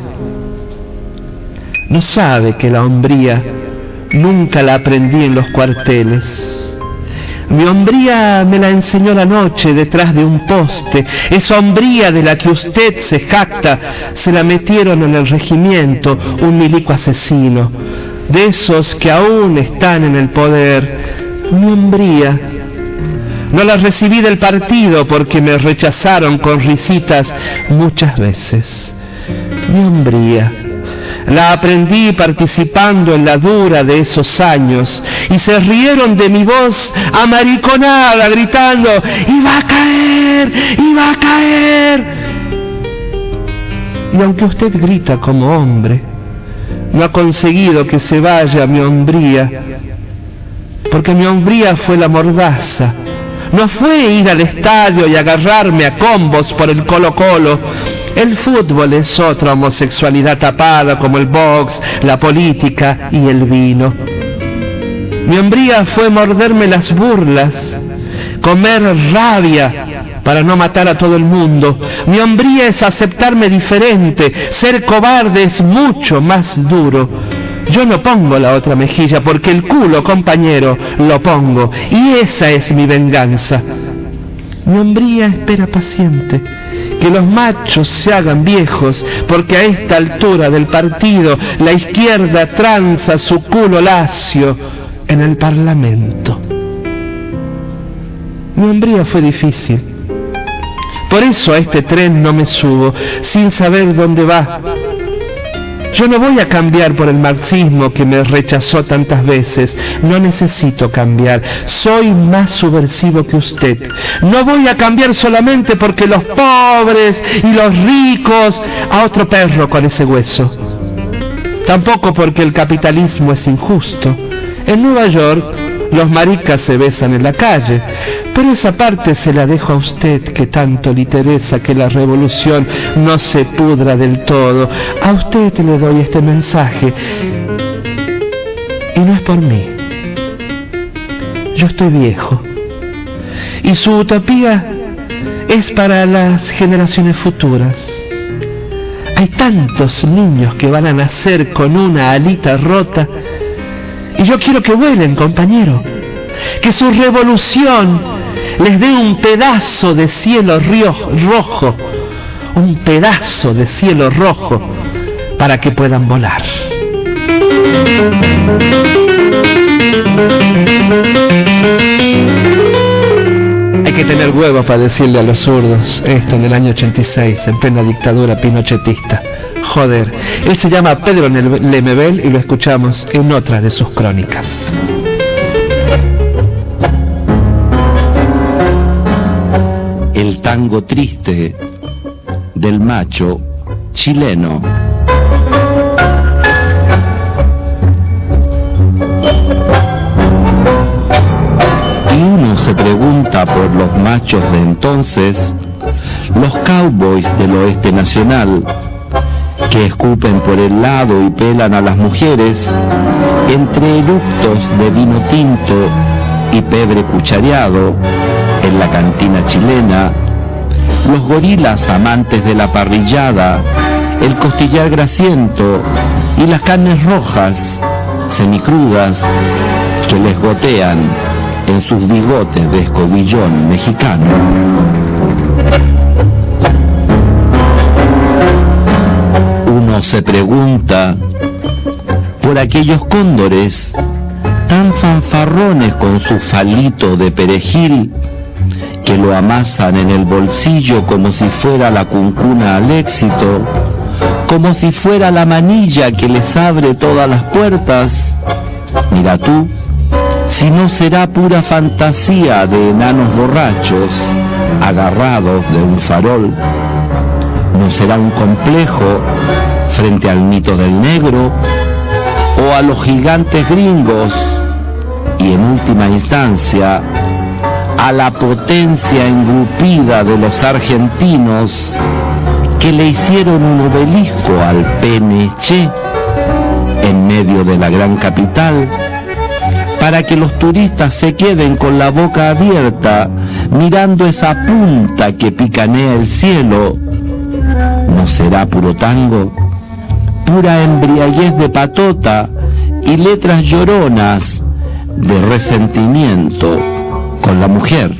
que la hombría nunca la aprendí en los cuarteles. Mi hombría me la enseñó la noche detrás de un poste. Esa hombría de la que usted se jacta, se la metieron en el regimiento un milico asesino, de esos que aún están en el poder. Mi hombría no la recibí del partido porque me rechazaron con risitas muchas veces. Mi hombría la aprendí participando en la dura de esos años, y se rieron de mi voz amariconada gritando, ¡iba a caer! ¡iba a caer! Y aunque usted grita como hombre, no ha conseguido que se vaya mi hombría, porque mi hombría fue la mordaza. No fue ir al estadio y agarrarme a combos por el Colo-Colo. El fútbol es otra homosexualidad tapada, como el box, la política y el vino. Mi hombría fue morderme las burlas, comer rabia para no matar a todo el mundo. Mi hombría es aceptarme diferente. Ser cobarde es mucho más duro. Yo no pongo la otra mejilla porque el culo, compañero, lo pongo, y esa es mi venganza. Mi hombría espera paciente que los machos se hagan viejos, porque a esta altura del partido la izquierda tranza su culo lacio en el Parlamento. Mi hombría fue difícil. Por eso a este tren no me subo, sin saber dónde va. Yo no voy a cambiar por el marxismo que me rechazó tantas veces. No necesito cambiar. Soy más subversivo que usted. No voy a cambiar solamente porque los pobres y los ricos... A otro perro con ese hueso. Tampoco porque el capitalismo es injusto. En Nueva York los maricas se besan en la calle, pero esa parte se la dejo a usted, que tanto le interesa que la revolución no se pudra del todo. A usted le doy este mensaje, y no es por mí. Yo estoy viejo, y su utopía es para las generaciones futuras. Hay tantos niños que van a nacer con una alita rota y yo quiero que vuelen, compañero, que su revolución les dé un pedazo de cielo rojo, un pedazo de cielo rojo para que puedan volar. Hay que tener huevos para decirle a los zurdos esto en el año 86, en plena dictadura pinochetista. Joder, él se llama Pedro Lemebel y lo escuchamos en otra de sus crónicas. El tango triste del macho chileno. Y uno se pregunta por los machos de entonces, los cowboys del oeste nacional, que escupen por el lado y pelan a las mujeres entre eructos de vino tinto y pebre cuchareado en la cantina chilena, los gorilas amantes de la parrillada, el costillar grasiento y las carnes rojas, semicrudas, que les gotean en sus bigotes de escobillón mexicano. Uno se pregunta por aquellos cóndores tan fanfarrones con su falito de perejil que lo amasan en el bolsillo como si fuera la cuncuna al éxito, como si fuera la manilla que les abre todas las puertas. Mira tú, si no será pura fantasía de enanos borrachos agarrados de un farol, no será un complejo frente al mito del negro o a los gigantes gringos y en última instancia a la potencia engrupida de los argentinos que le hicieron un obelisco al PNC en medio de la gran capital para que los turistas se queden con la boca abierta mirando esa punta que picanea el cielo. ¿No será puro tango? Pura embriaguez de patota y letras lloronas de resentimiento con la mujer.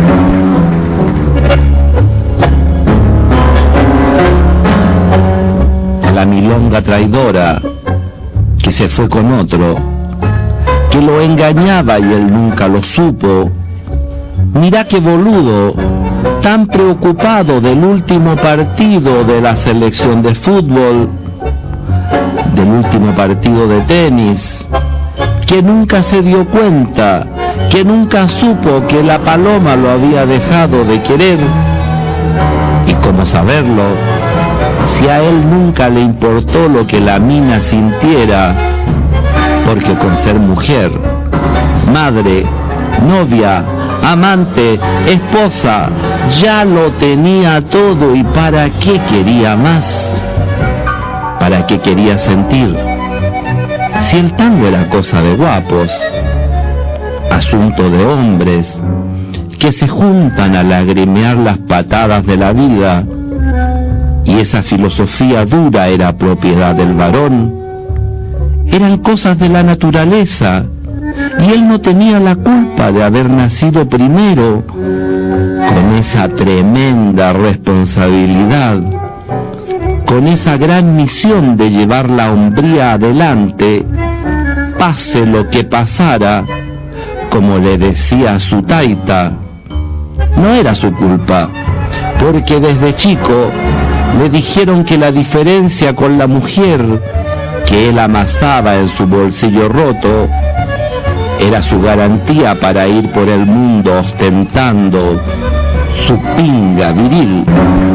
La milonga traidora que se fue con otro, que lo engañaba y él nunca lo supo. Mirá qué boludo, tan preocupado del último partido de la selección de fútbol, del último partido de tenis, que nunca se dio cuenta, que nunca supo que la paloma lo había dejado de querer. Y cómo saberlo, si a él nunca le importó lo que la mina sintiera, porque con ser mujer, madre, novia, amante, esposa, ya lo tenía todo. ¿Y para qué quería más? ¿Para qué quería sentir? Si el tango era cosa de guapos, asunto de hombres que se juntan a lagrimear las patadas de la vida, y esa filosofía dura era propiedad del varón, eran cosas de la naturaleza, y él no tenía la culpa de haber nacido primero con esa tremenda responsabilidad, con esa gran misión de llevar la hombría adelante, pase lo que pasara, como le decía su taita. No era su culpa, porque desde chico le dijeron que la diferencia con la mujer que él amasaba en su bolsillo roto era su garantía para ir por el mundo ostentando su pinga viril.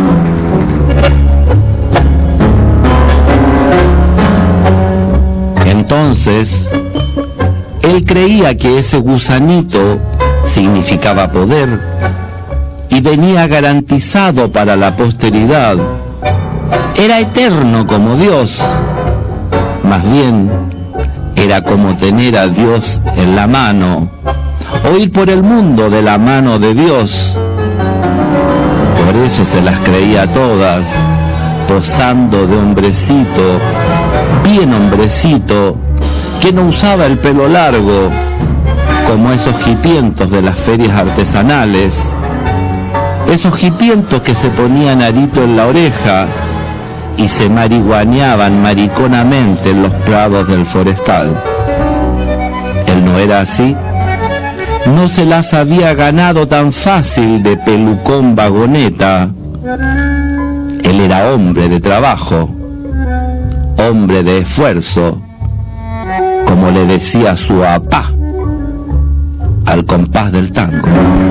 Entonces, él creía que ese gusanito significaba poder y venía garantizado para la posteridad. Era eterno como Dios. Más bien, era como tener a Dios en la mano, o ir por el mundo de la mano de Dios. Por eso se las creía todas, posando de hombrecito, bien hombrecito, que no usaba el pelo largo, como esos jipientos de las ferias artesanales, esos jipientos que se ponían arito en la oreja y se marihuaneaban mariconamente en los prados del forestal. Él no era así, no se las había ganado tan fácil de pelucón vagoneta. Él era hombre de trabajo, hombre de esfuerzo, como le decía su apá, al compás del tango.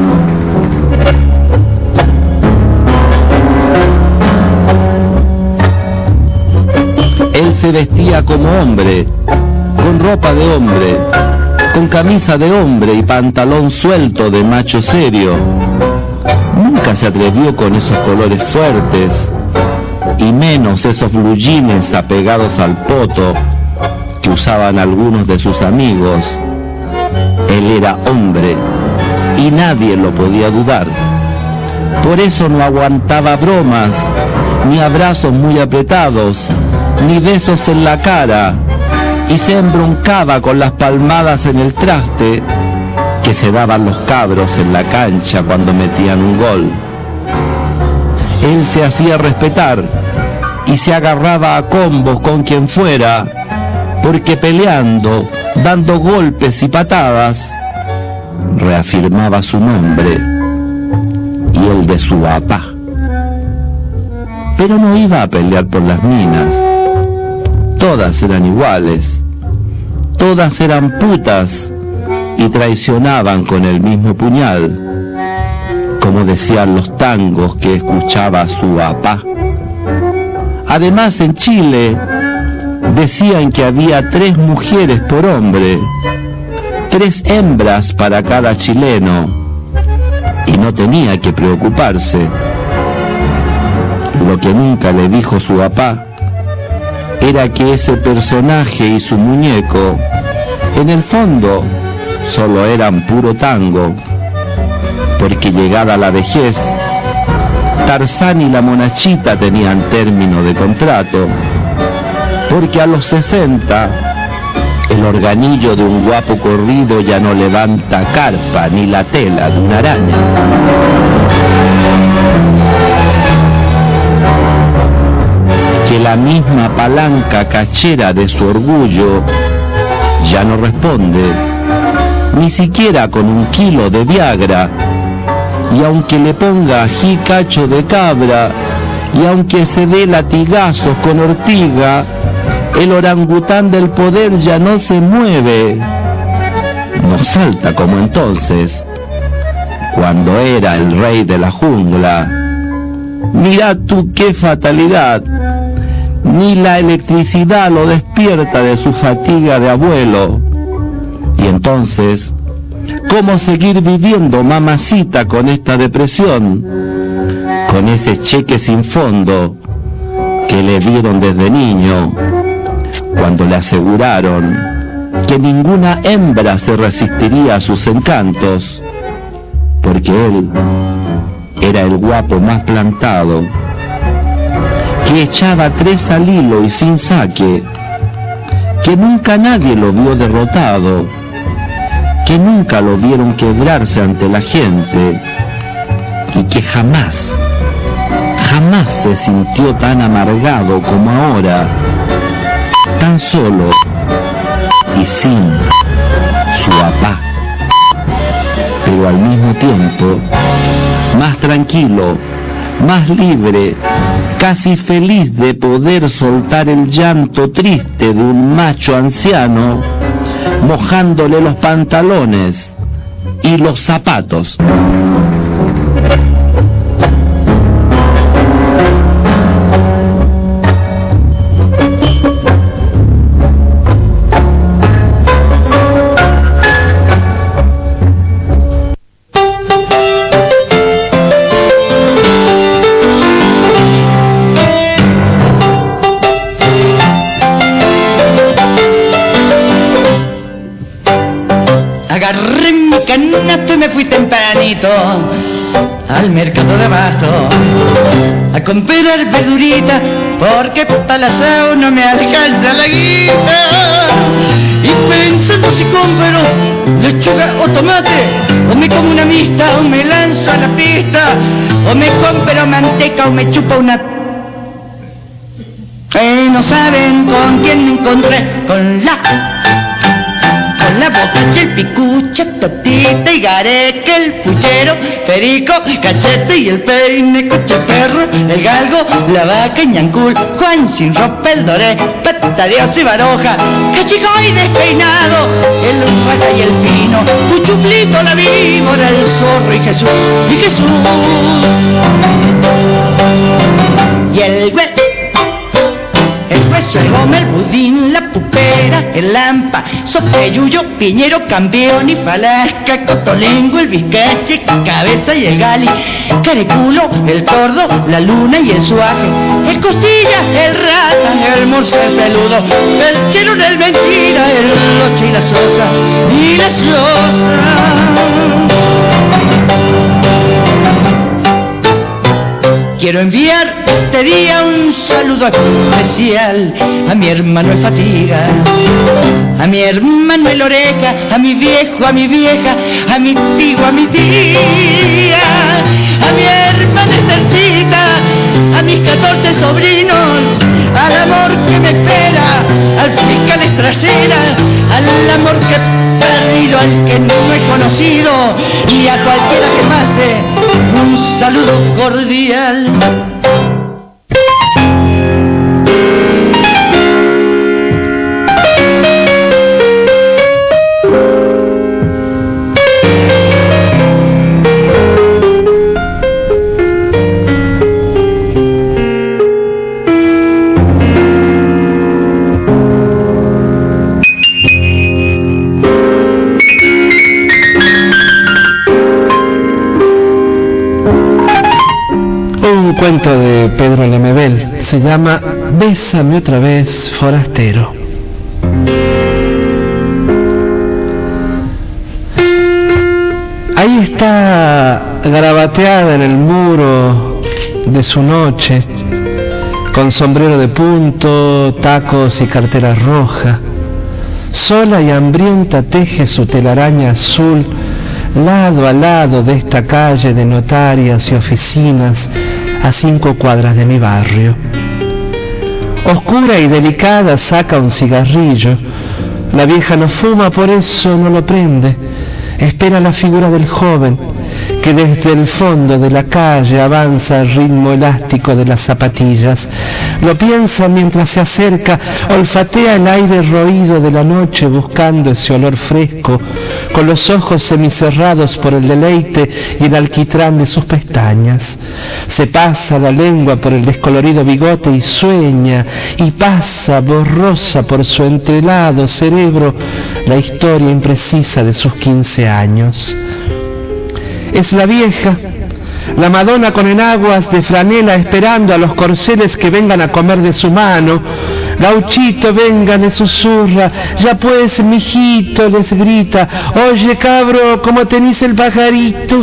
Él se vestía como hombre, con ropa de hombre, con camisa de hombre y pantalón suelto de macho serio. Nunca se atrevió con esos colores fuertes, y menos esos blue jeans apegados al poto que usaban algunos de sus amigos. Él era hombre y nadie lo podía dudar. Por eso no aguantaba bromas, ni abrazos muy apretados, ni besos en la cara, y se embroncaba con las palmadas en el traste que se daban los cabros en la cancha cuando metían un gol. Él se hacía respetar y se agarraba a combos con quien fuera, porque peleando, dando golpes y patadas, reafirmaba su nombre y el de su papá. Pero no iba a pelear por las minas. Todas eran iguales, todas eran putas y traicionaban con el mismo puñal, como decían los tangos que escuchaba su papá. Además, en Chile decían que había 3 mujeres por hombre, 3 hembras para cada chileno, y no tenía que preocuparse. Lo que nunca le dijo su papá era que ese personaje y su muñeco, en el fondo, solo eran puro tango, porque llegada la vejez, Tarzán y la monachita tenían término de contrato, porque a los 60 el organillo de un guapo corrido ya no levanta carpa ni la tela de una araña. Que la misma palanca cachera de su orgullo ya no responde, ni siquiera con 1 kilo de Viagra, y aunque le ponga ají cacho de cabra, y aunque se dé latigazos con ortiga, el orangután del poder ya no se mueve, no salta como entonces, cuando era el rey de la jungla. Mirá tú qué fatalidad, ni la electricidad lo despierta de su fatiga de abuelo. Y entonces, ¿cómo seguir viviendo, mamacita, con esta depresión? Con ese cheque sin fondo que le dieron desde niño, cuando le aseguraron que ninguna hembra se resistiría a sus encantos, porque él era el guapo más plantado, que echaba 3 al hilo y sin saque, que nunca nadie lo vio derrotado, que nunca lo vieron quebrarse ante la gente, y que jamás se sintió tan amargado como ahora, tan solo y sin su papá, pero al mismo tiempo más tranquilo, más libre, casi feliz de poder soltar el llanto triste de un macho anciano, mojándole los pantalones y los zapatos. Agarré mi canasto y me fui tempranito al mercado de abasto a comprar verdurita, porque para el asado no me alcanza la guita. Y pensando si compro lechuga o tomate, o me como una mixta, o me lanzo a la pista, o me compro manteca, o me chupo una... no saben con quién me encontré, con la bocacha, el picucha, Totita y Gareca, el puchero, Perico, Cachete y el peine, Cocheperro, el galgo, la vaca y Ñancul, Juan sin ropa, el doré, Patadeo y Baroja, Cachico y despeinado, el Uruguaya y el Pino, Puchuflito, la víbora, el zorro y Jesús, y el güey. El goma, el budín, la pupera, el lampa, sopeyuyo, piñero, campeón y falasca, cotolengo, el bizcache, cabeza y el gali, careculo, el tordo, la luna y el suaje, el costilla, el rata, el morcel peludo, el chelo, el mentira, el loche y la sosa, Quiero enviar este día un saludo especial a mi hermano el Fatiga, a mi hermano el Oreja, a mi viejo, a mi vieja, a mi tío, a mi tía, a mi hermana Estercita, a mis 14 sobrinos, al amor que me espera, al fiscal Estrasera, al amor que he perdido, al que no he conocido, y a cualquiera que pase un saludo cordial. Cuento de Pedro Lemebel, se llama Bésame otra vez, forastero. Ahí está garabateada en el muro de su noche, con sombrero de punto, tacos y cartera roja. Sola y hambrienta teje su telaraña azul, lado a lado de esta calle de notarias y oficinas, a 5 cuadras de mi barrio. Oscura y delicada saca un cigarrillo. La vieja no fuma, por eso no lo prende. Espera la figura del joven que desde el fondo de la calle avanza al ritmo elástico de las zapatillas. Lo piensa mientras se acerca, olfatea el aire roído de la noche buscando ese olor fresco, con los ojos semicerrados por el deleite y el alquitrán de sus pestañas. Se pasa la lengua por el descolorido bigote y sueña, y pasa borrosa por su entrelado cerebro la historia imprecisa de sus 15 años. Es la vieja, la Madonna con enaguas de franela esperando a los corceles que vengan a comer de su mano. Gauchito, venga, le susurra. Ya pues, mijito, les grita. Oye, cabro, ¿cómo tenés el pajarito?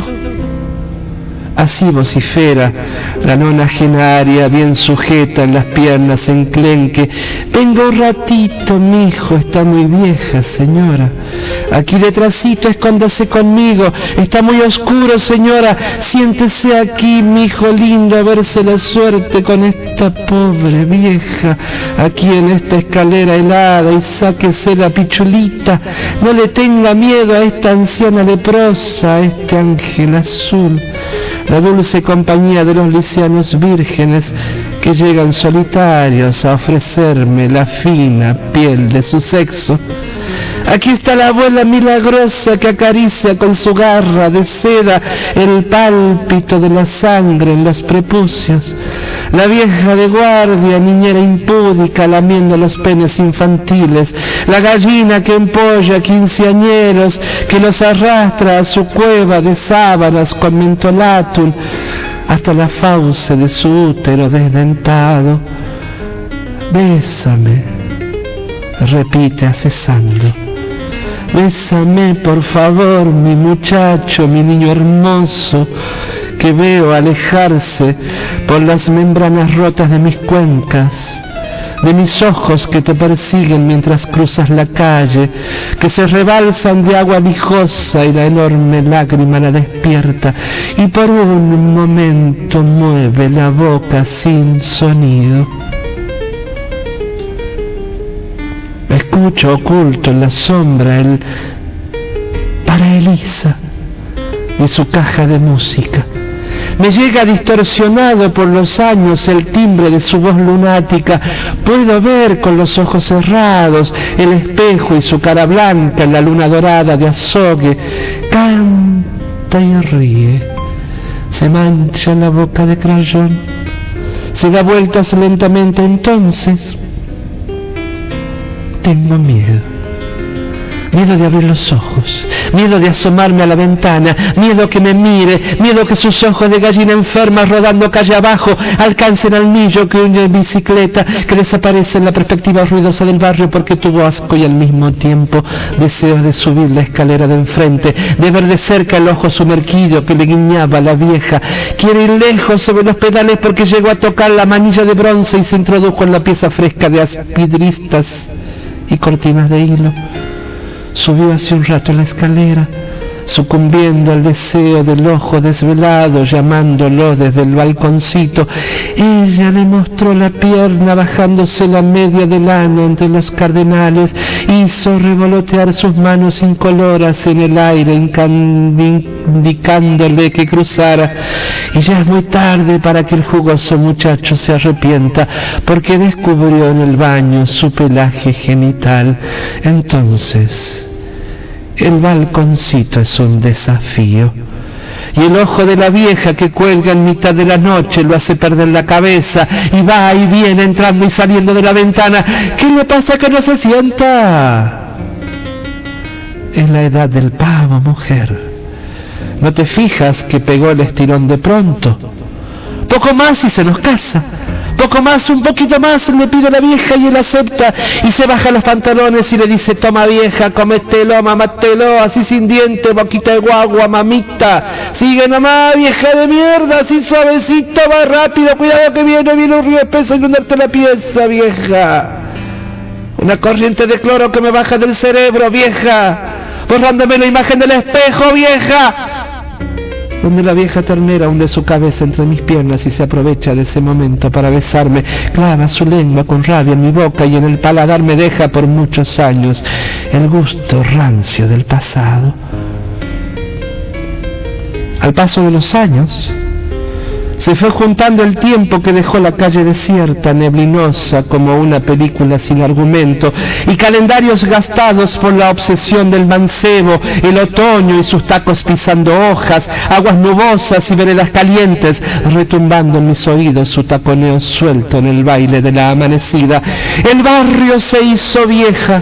Así vocifera la nonagenaria, bien sujeta en las piernas enclenque. Venga un ratito, mijo, está muy vieja, señora. Aquí detrásito, escóndase conmigo. Está muy oscuro, señora. Siéntese aquí, mijo lindo, a verse la suerte con esta pobre vieja. Aquí en esta escalera helada, y sáquese la pichulita. No le tenga miedo a esta anciana leprosa, a este ángel azul. La dulce compañía de los lisianos vírgenes que llegan solitarios a ofrecerme la fina piel de su sexo. Aquí está la abuela milagrosa que acaricia con su garra de seda el pálpito de la sangre en los prepucios. La vieja de guardia, niñera impúdica, lamiendo los penes infantiles. La gallina que empolla quinceañeros, que los arrastra a su cueva de sábanas con mentolatum, hasta la fauce de su útero desdentado. Bésame, repite acesando. Bésame, por favor, mi muchacho, mi niño hermoso, que veo alejarse por las membranas rotas de mis cuencas, de mis ojos que te persiguen mientras cruzas la calle, que se rebalsan de agua lijosa y la enorme lágrima la despierta y por un momento mueve la boca sin sonido. Escucho oculto en la sombra el para Elisa de su caja de música. Me llega distorsionado por los años el timbre de su voz lunática. Puedo ver con los ojos cerrados el espejo y su cara blanca en la luna dorada de azogue. Canta y ríe. Se mancha la boca de crayón. Se da vueltas lentamente. Entonces tengo miedo. Miedo de abrir los ojos, miedo de asomarme a la ventana, miedo que me mire, miedo que sus ojos de gallina enferma rodando calle abajo alcancen al niño que huye en bicicleta, que desaparece en la perspectiva ruidosa del barrio porque tuvo asco y al mismo tiempo deseos de subir la escalera de enfrente, de ver de cerca el ojo sumergido que le guiñaba a la vieja. Quiere ir lejos sobre los pedales porque llegó a tocar la manilla de bronce y se introdujo en la pieza fresca de aspidristas y cortinas de hilo. Subió hace un rato la escalera, sucumbiendo al deseo del ojo desvelado, llamándolo desde el balconcito. Ella le mostró la pierna bajándose la media de lana entre los cardenales, hizo revolotear sus manos incoloras en el aire, indicándole que cruzara. Y ya es muy tarde para que el jugoso muchacho se arrepienta, porque descubrió en el baño su pelaje genital. Entonces el balconcito es un desafío, y el ojo de la vieja que cuelga en mitad de la noche lo hace perder la cabeza, y va y viene entrando y saliendo de la ventana. ¿Qué le pasa que no se sienta? Es la edad del pavo, mujer. ¿No te fijas que pegó el estirón de pronto? Poco más y se nos casa. Poco más, un poquito más, le pide la vieja y él acepta y se baja los pantalones y le dice: toma vieja, comételo, mamátelo, así sin diente, boquita de guagua, mamita. Sigue nomás, vieja de mierda, así suavecito, va rápido, cuidado que viene un río espeso a inundarte la pieza, vieja. Una corriente de cloro que me baja del cerebro, vieja, borrándome la imagen del espejo, vieja. Donde la vieja ternera hunde su cabeza entre mis piernas y se aprovecha de ese momento para besarme, clava su lengua con rabia en mi boca y en el paladar me deja por muchos años el gusto rancio del pasado. Al paso de los años se fue juntando el tiempo que dejó la calle desierta, neblinosa como una película sin argumento, y calendarios gastados por la obsesión del mancebo, el otoño y sus tacos pisando hojas, aguas nubosas y veredas calientes, retumbando en mis oídos su taconeo suelto en el baile de la amanecida. El barrio se hizo vieja.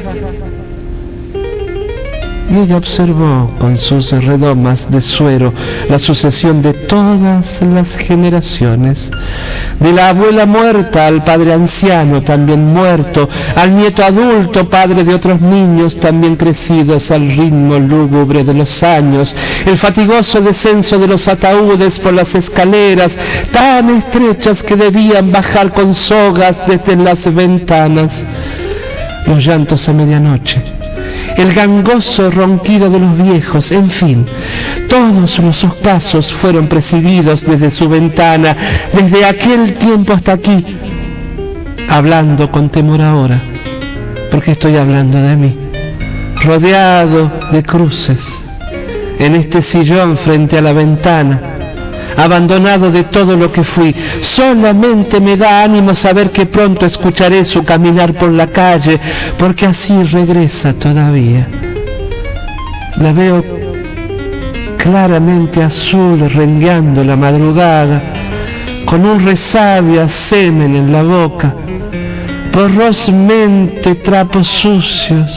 Y ella observó con sus redomas de suero la sucesión de todas las generaciones, de la abuela muerta al padre anciano también muerto, al nieto adulto, padre de otros niños también crecidos al ritmo lúgubre de los años, el fatigoso descenso de los ataúdes por las escaleras tan estrechas que debían bajar con sogas desde las ventanas, los llantos a medianoche, el gangoso ronquido de los viejos, en fin, todos los ocasos fueron percibidos desde su ventana, desde aquel tiempo hasta aquí, hablando con temor ahora, porque estoy hablando de mí, rodeado de cruces, en este sillón frente a la ventana, abandonado de todo lo que fui. Solamente me da ánimo saber que pronto escucharé su caminar por la calle, porque así regresa todavía. La veo claramente azul rengueando la madrugada, con un resabio a semen en la boca, borrosmente trapos sucios.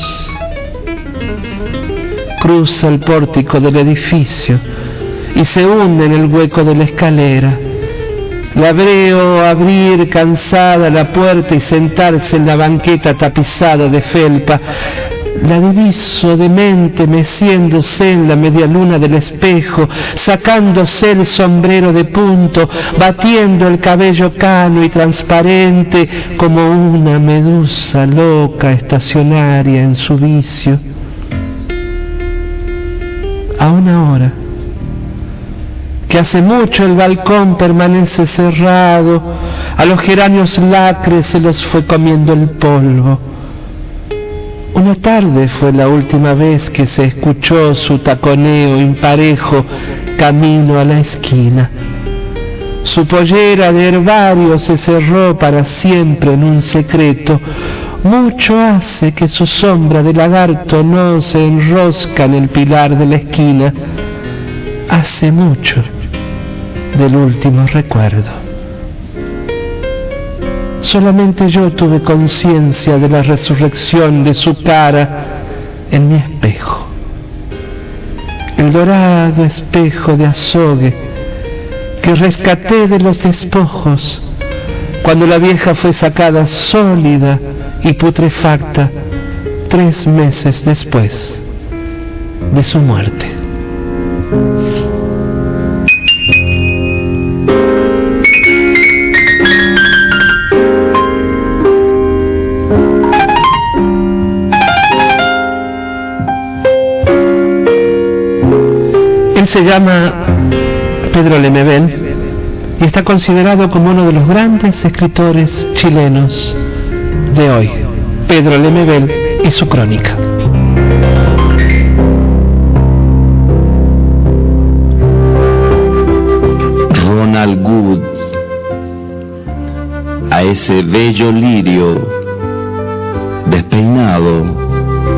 Cruza el pórtico del edificio y se hunde en el hueco de la escalera. La veo abrir cansada la puerta y sentarse en la banqueta tapizada de felpa. La diviso demente meciéndose en la media luna del espejo, sacándose el sombrero de punto, batiendo el cabello cano y transparente como una medusa loca estacionaria en su vicio. Aún ahora, que hace mucho el balcón permanece cerrado, a los geranios lacres se los fue comiendo el polvo. Una tarde fue la última vez que se escuchó su taconeo imparejo camino a la esquina. Su pollera de herbario se cerró para siempre en un secreto. Mucho hace que su sombra de lagarto no se enrosca en el pilar de la esquina. Hace mucho del último recuerdo. Solamente yo tuve conciencia de la resurrección de su cara en mi espejo. El dorado espejo de azogue que rescaté de los despojos cuando la vieja fue sacada sólida y putrefacta 3 meses después de su muerte. Se llama Pedro Lemebel y está considerado como uno de los grandes escritores chilenos de hoy. Pedro Lemebel y su crónica. Ronald Wood, a ese bello lirio despeinado,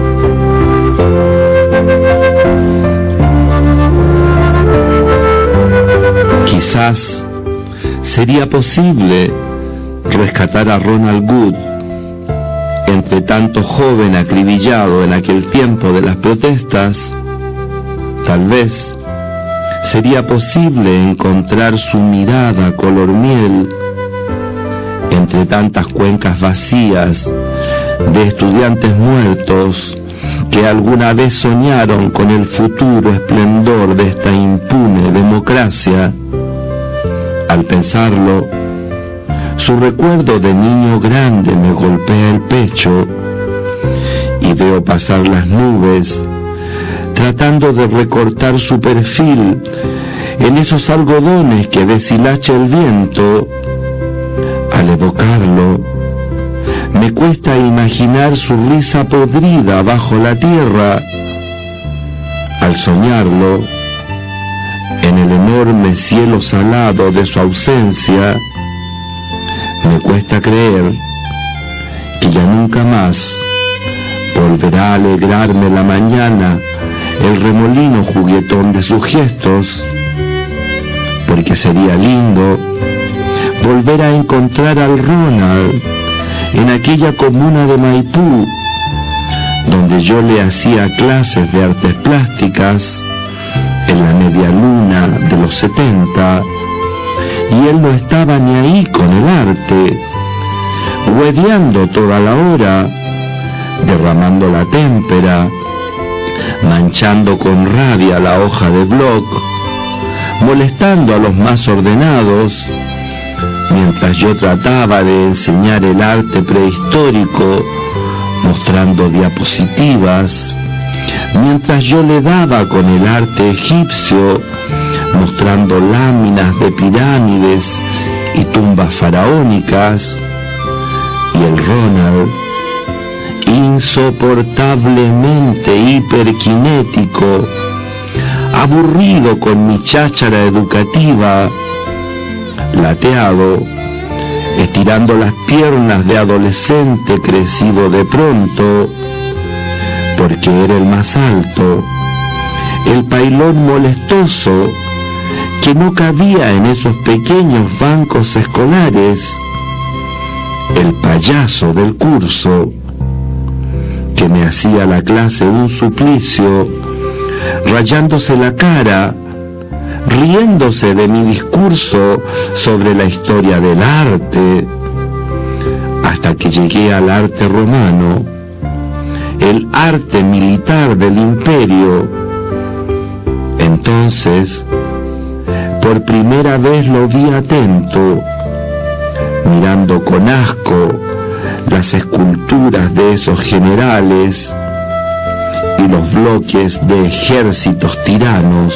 quizás sería posible rescatar a Ronald Wood entre tanto joven acribillado en aquel tiempo de las protestas. Tal vez sería posible encontrar su mirada color miel entre tantas cuencas vacías de estudiantes muertos que alguna vez soñaron con el futuro esplendor de esta impune democracia. Al pensarlo, su recuerdo de niño grande me golpea el pecho y veo pasar las nubes tratando de recortar su perfil en esos algodones que deshilacha el viento. Al evocarlo, me cuesta imaginar su risa podrida bajo la tierra. Al soñarlo, en el enorme cielo salado de su ausencia, me cuesta creer que ya nunca más volverá a alegrarme la mañana el remolino juguetón de sus gestos, porque sería lindo volver a encontrar al Ronald en aquella comuna de Maipú, donde yo le hacía clases de artes plásticas en la media luna de los 70, y él no estaba ni ahí con el arte, hueveando toda la hora, derramando la témpera, manchando con rabia la hoja de blog, molestando a los más ordenados, mientras yo trataba de enseñar el arte prehistórico, mostrando diapositivas, mientras yo le daba con el arte egipcio, mostrando láminas de pirámides y tumbas faraónicas, y el Ronald, insoportablemente hiperkinético, aburrido con mi cháchara educativa, lateado, estirando las piernas de adolescente crecido de pronto, porque era el más alto, el pailón molestoso que no cabía en esos pequeños bancos escolares, el payaso del curso que me hacía la clase un suplicio, rayándose la cara, riéndose de mi discurso sobre la historia del arte, hasta que llegué al arte romano, el arte militar del imperio. Entonces, por primera vez lo vi atento, mirando con asco las esculturas de esos generales y los bloques de ejércitos tiranos.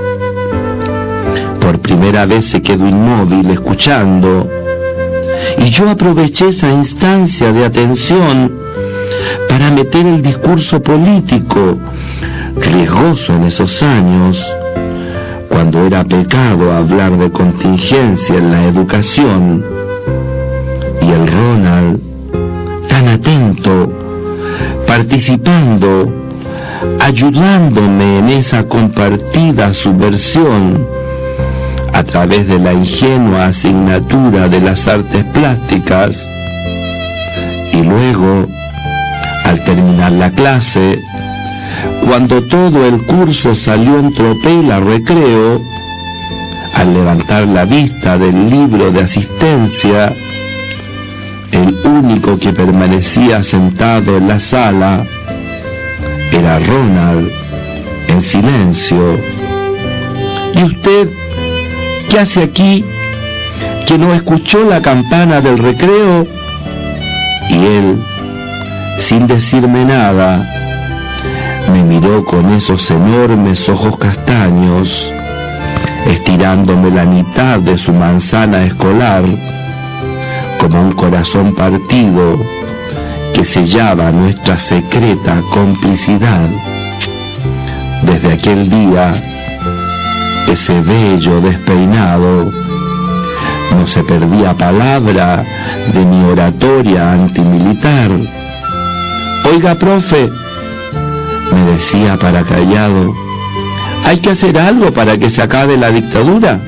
Por primera vez se quedó inmóvil escuchando, y yo aproveché esa instancia de atención para meter el discurso político, riesgoso en esos años, cuando era pecado hablar de contingencia en la educación, y el Ronald, tan atento, participando, ayudándome en esa compartida subversión a través de la ingenua asignatura de las artes plásticas. Y luego, al terminar la clase, cuando todo el curso salió en tropel a recreo, al levantar la vista del libro de asistencia, el único que permanecía sentado en la sala era Ronald, en silencio. ¿Y usted qué hace aquí, que no escuchó la campana del recreo? Y él, sin decirme nada, me miró con esos enormes ojos castaños, estirándome la mitad de su manzana escolar, como un corazón partido que sellaba nuestra secreta complicidad. Desde aquel día, ese bello despeinado, no se perdía palabra de mi oratoria antimilitar. Oiga, profe, me decía para callado, ¿hay que hacer algo para que se acabe la dictadura?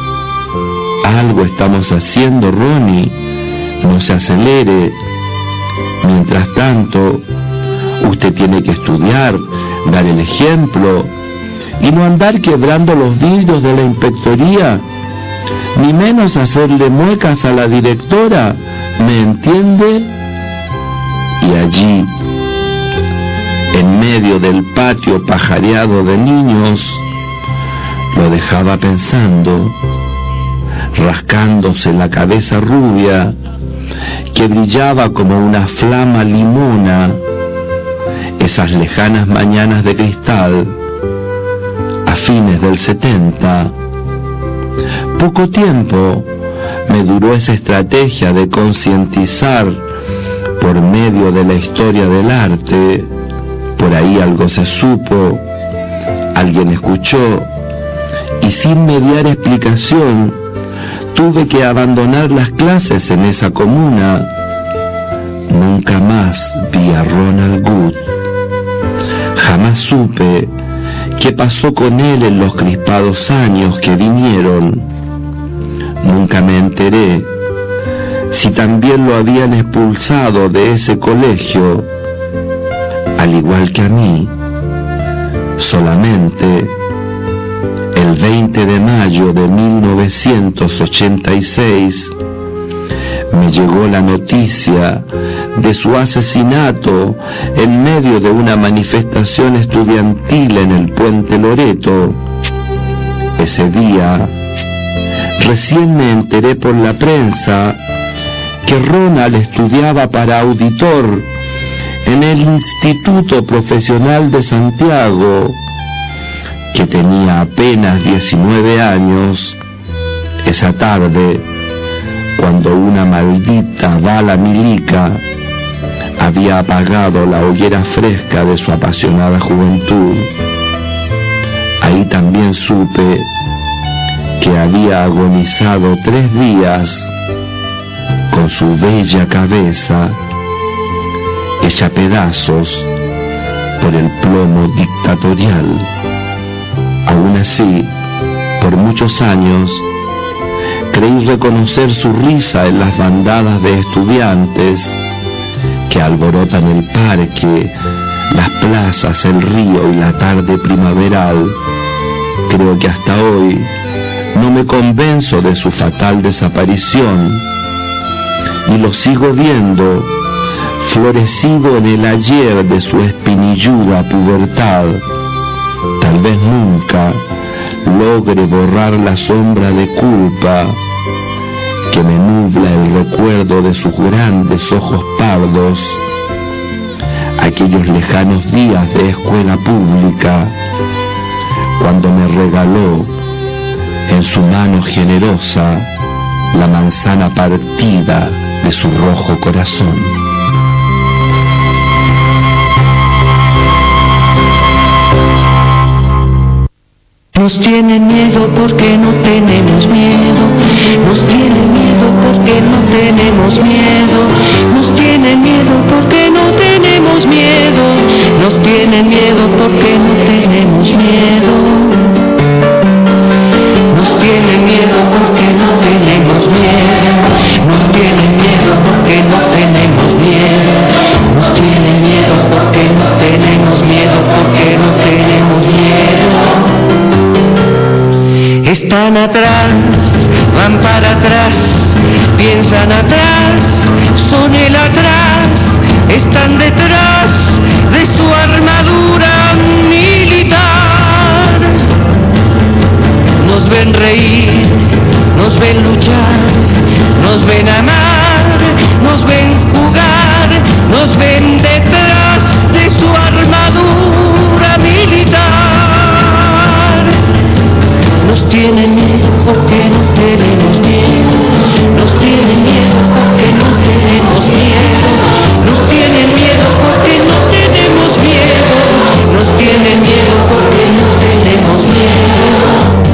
Algo estamos haciendo, Ronnie, no se acelere. Mientras tanto, usted tiene que estudiar, dar el ejemplo, y no andar quebrando los vidrios de la inspectoría, ni menos hacerle muecas a la directora, ¿me entiende? Y allí, en medio del patio pajareado de niños, lo dejaba pensando, rascándose la cabeza rubia, que brillaba como una flama limona, esas lejanas mañanas de cristal, a fines del 70. Poco tiempo me duró esa estrategia de concientizar por medio de la historia del arte. Por ahí algo se supo, alguien escuchó, y sin mediar explicación tuve que abandonar las clases en esa comuna. Nunca más vi a Ronald Good. Jamás supe qué pasó con él en los crispados años que vinieron. Nunca me enteré si también lo habían expulsado de ese colegio, al igual que a mí. Solamente el 20 de mayo de 1986 me llegó la noticia de su asesinato en medio de una manifestación estudiantil en el Puente Loreto. Ese día, recién me enteré por la prensa que Ronald estudiaba para auditor en el Instituto Profesional de Santiago, que tenía apenas 19 años, esa tarde, cuando una maldita bala milica había apagado la hoguera fresca de su apasionada juventud. Ahí también supe que había agonizado 3 días con su bella cabeza hecha pedazos por el plomo dictatorial. Aún así, por muchos años, creí reconocer su risa en las bandadas de estudiantes que alborotan el parque, las plazas, el río y la tarde primaveral. Creo que hasta hoy no me convenzo de su fatal desaparición, y lo sigo viendo florecido en el ayer de su espinilluda pubertad, tal vez nunca logre borrar la sombra de culpa que me nubla el recuerdo de sus grandes ojos pardos, aquellos lejanos días de escuela pública, cuando me regaló en su mano generosa la manzana partida de su rojo corazón. Nos tiene miedo porque no tenemos miedo, nos tiene miedo porque no tenemos miedo, nos tiene miedo porque no tenemos miedo, nos tiene miedo porque no tenemos miedo, nos tiene miedo porque no tenemos miedo, nos tiene miedo porque no tenemos miedo, nos tiene miedo porque no tenemos miedo, porque no tenemos miedo. Están atrás, van para atrás, piensan atrás, son el atrás, están detrás de su armadura militar. Nos ven reír, nos ven luchar, nos ven amar, nos ven jugar, nos ven detrás de su armadura militar. Nos tienen miedo porque no tenemos miedo, nos tienen miedo porque no tenemos miedo, nos tienen miedo porque no tenemos miedo, nos tienen miedo porque no tenemos miedo,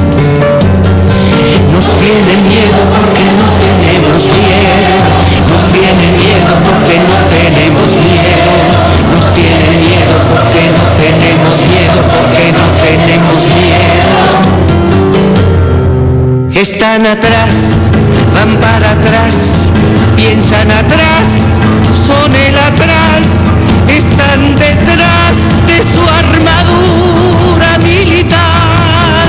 nos tienen miedo porque no tenemos miedo, nos tienen miedo porque no tenemos miedo, nos tienen miedo porque no tenemos miedo, porque no tenemos miedo. Están atrás, van para atrás, piensan atrás, son el atrás, están detrás de su armadura militar.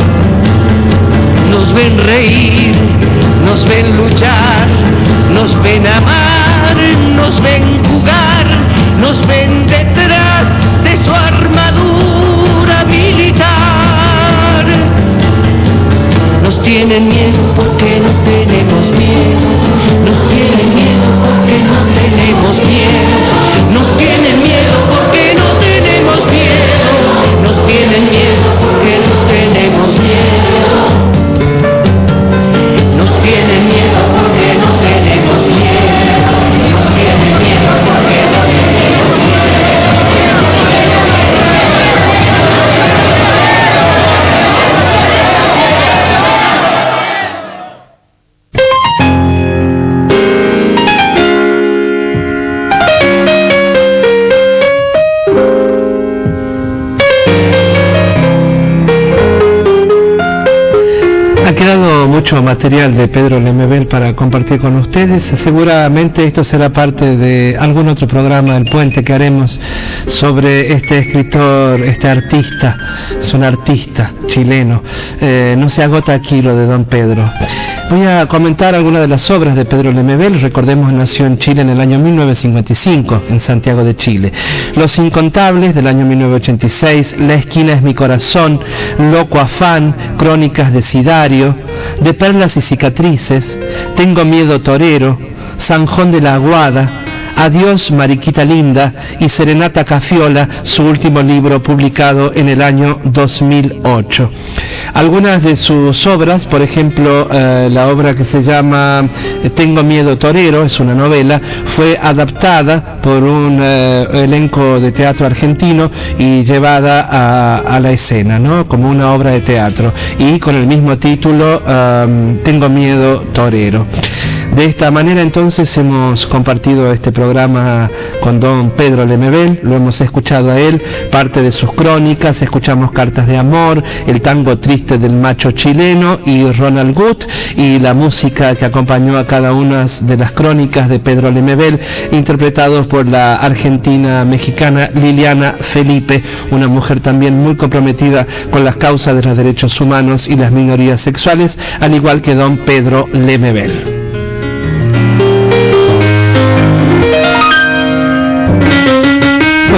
Nos ven reír, nos ven luchar, nos ven amar, nos ven jugar, nos ven detrás de su armadura militar. Nos tienen miedo porque no tenemos miedo, nos tienen miedo porque no tenemos miedo, nos tienen miedo porque no tenemos miedo, nos tienen miedo porque no tenemos miedo, nos tienen miedo porque no tenemos miedo, nos tienen miedo porque no tenemos miedo. Mucho material de Pedro Lemebel para compartir con ustedes. Seguramente esto será parte de algún otro programa, El Puente, que haremos sobre este escritor, este artista. Es un artista chileno. No se agota aquí lo de don Pedro. Voy a comentar algunas de las obras de Pedro Lemebel. Recordemos, nació en Chile en el año 1955, en Santiago de Chile. Los Incontables, del año 1986, La esquina es mi corazón, Loco afán, Crónicas de Sidario, De perlas y cicatrices, Tengo miedo torero, Sanjón de la Aguada, Adiós Mariquita linda y Serenata Cafiola, su último libro publicado en el año 2008. Algunas de sus obras, por ejemplo, la obra que se llama Tengo miedo torero, es una novela, fue adaptada por un elenco de teatro argentino y llevada a la escena, ¿no? Como una obra de teatro, y con el mismo título, Tengo miedo torero. De esta manera entonces hemos compartido este programa con don Pedro Lemebel, lo hemos escuchado a él, parte de sus crónicas, escuchamos Cartas de amor, El tango triste del macho chileno y Ronald Good, y la música que acompañó a cada una de las crónicas de Pedro Lemebel, interpretados por la argentina mexicana Liliana Felipe, una mujer también muy comprometida con las causas de los derechos humanos y las minorías sexuales, al igual que don Pedro Lemebel.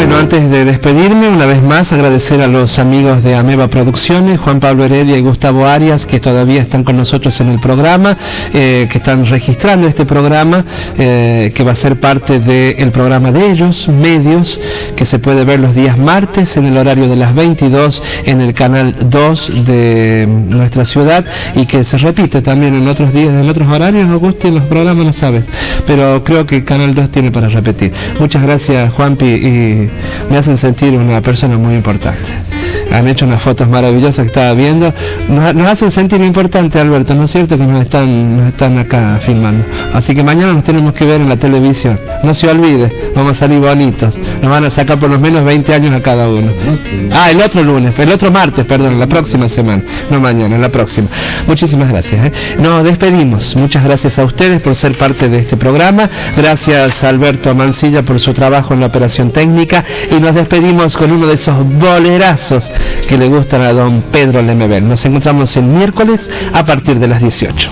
Bueno, antes de despedirme, una vez más agradecer a los amigos de Ameba Producciones, Juan Pablo Heredia y Gustavo Arias, que todavía están con nosotros en el programa, que están registrando este programa, que va a ser parte del programa de ellos, Medios, que se puede ver los días martes en el horario de las 22 en el canal 2 de nuestra ciudad, y que se repite también en otros días, en otros horarios. Augusto, en los programas no sabes, pero creo que Canal 2 tiene para repetir. Muchas gracias, Juanpi, y me hacen sentir una persona muy importante. Han hecho unas fotos maravillosas que estaba viendo. Nos hacen sentir importante, Alberto, ¿no es cierto? Que nos están acá filmando. Así que mañana nos tenemos que ver en la televisión. No se olvide, vamos a salir bonitos. Nos van a sacar por lo menos 20 años a cada uno. El otro martes, perdón, la próxima semana. No mañana, la próxima. Muchísimas gracias. Nos despedimos. Muchas gracias a ustedes por ser parte de este programa. Gracias a Alberto Mancilla por su trabajo en la operación técnica. Y nos despedimos con uno de esos bolerazos que le gustan a don Pedro Lemebel. Nos encontramos el miércoles a partir de las 18.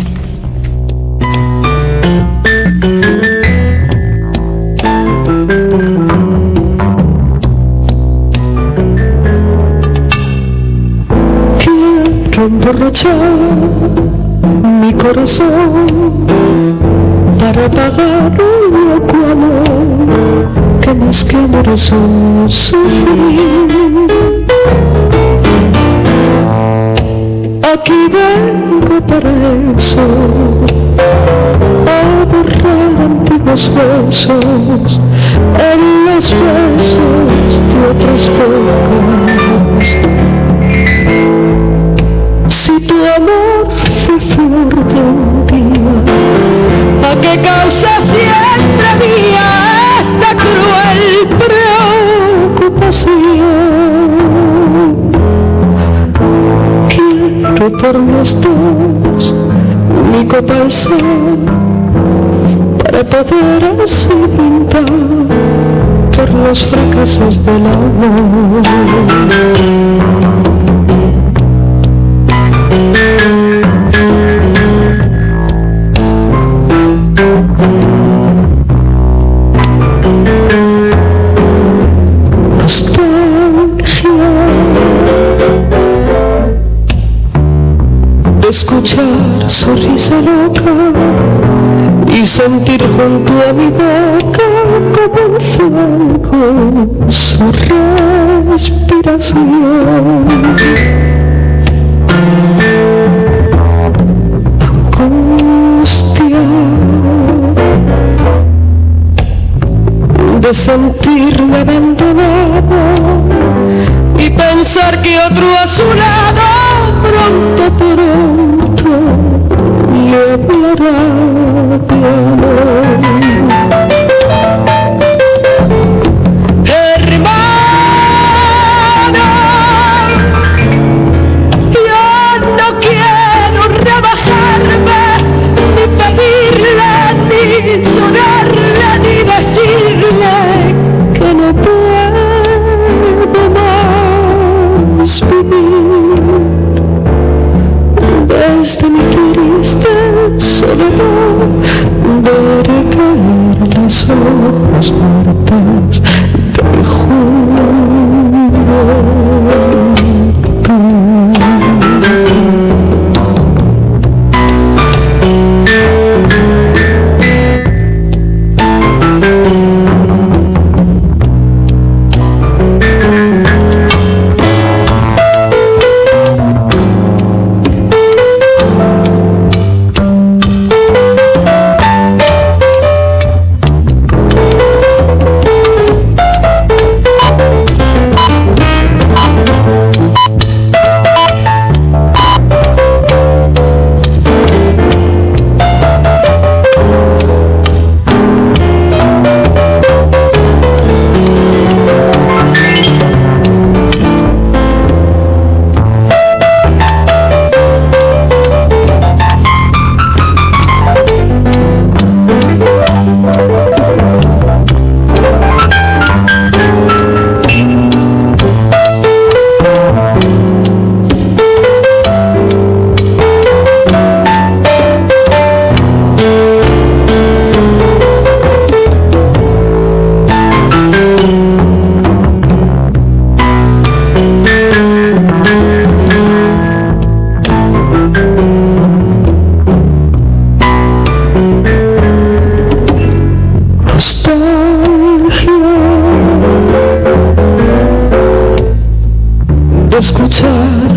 Quiero emborrachar mi corazón para pagar un loco amor que más que razón sufrir. Aquí vengo para eso, a borrar antiguos besos en los besos de otras bocas. Si tu amor fue flor de un día, ¿a qué causa siempre había esta cruel preocupación? Quiero por los dos mi copa al sol, para poder así brindar por los fracasos del amor. Escuchar su risa loca y sentir junto a mi boca como un fuego su respiración. Angustia de sentirme abandonado y pensar que otro a su lado pronto le hablará de amor. Hermano, yo no quiero rebajarme, ni pedirle, ni sonarle, ni decirle que no puedo más vivir. Desde mi triste soledad veré caer las hojas muertas del juventud.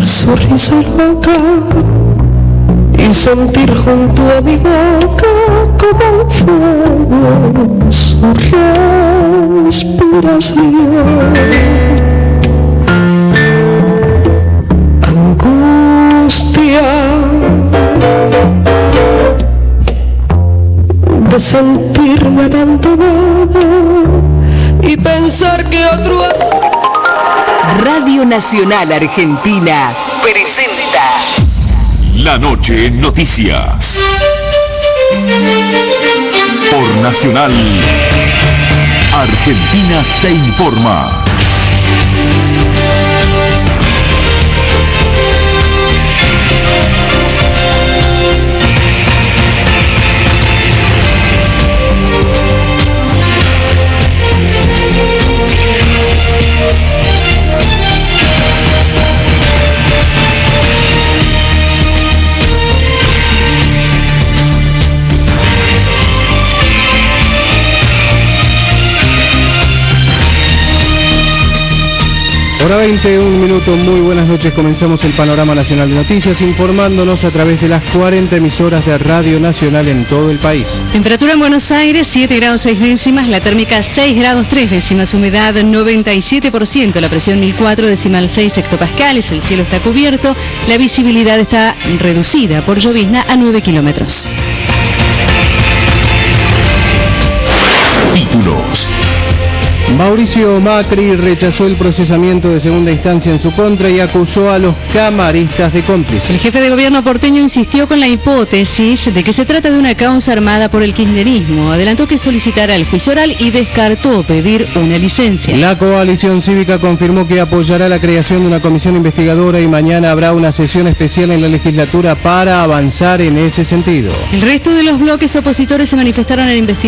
su risa loca y sentir junto a mi boca como un fuego su respiración. Angustia de sentirme abandonado y pensar que otro... Radio Nacional Argentina presenta La Noche en Noticias. Por Nacional, Argentina se informa. Hora 20, un minuto, muy buenas noches. Comenzamos el panorama nacional de noticias informándonos a través de las 40 emisoras de Radio Nacional en todo el país. Temperatura en Buenos Aires 7 grados 6 décimas, la térmica 6 grados 3 décimas, humedad 97%, la presión 1004,6 hectopascales, el cielo está cubierto, la visibilidad está reducida por llovizna a 9 kilómetros. Títulos. Mauricio Macri rechazó el procesamiento de segunda instancia en su contra y acusó a los camaristas de cómplices. El jefe de gobierno porteño insistió con la hipótesis de que se trata de una causa armada por el kirchnerismo. Adelantó que solicitará el juicio oral y descartó pedir una licencia. La coalición cívica confirmó que apoyará la creación de una comisión investigadora y mañana habrá una sesión especial en la legislatura para avanzar en ese sentido. El resto de los bloques opositores se manifestaron en investigación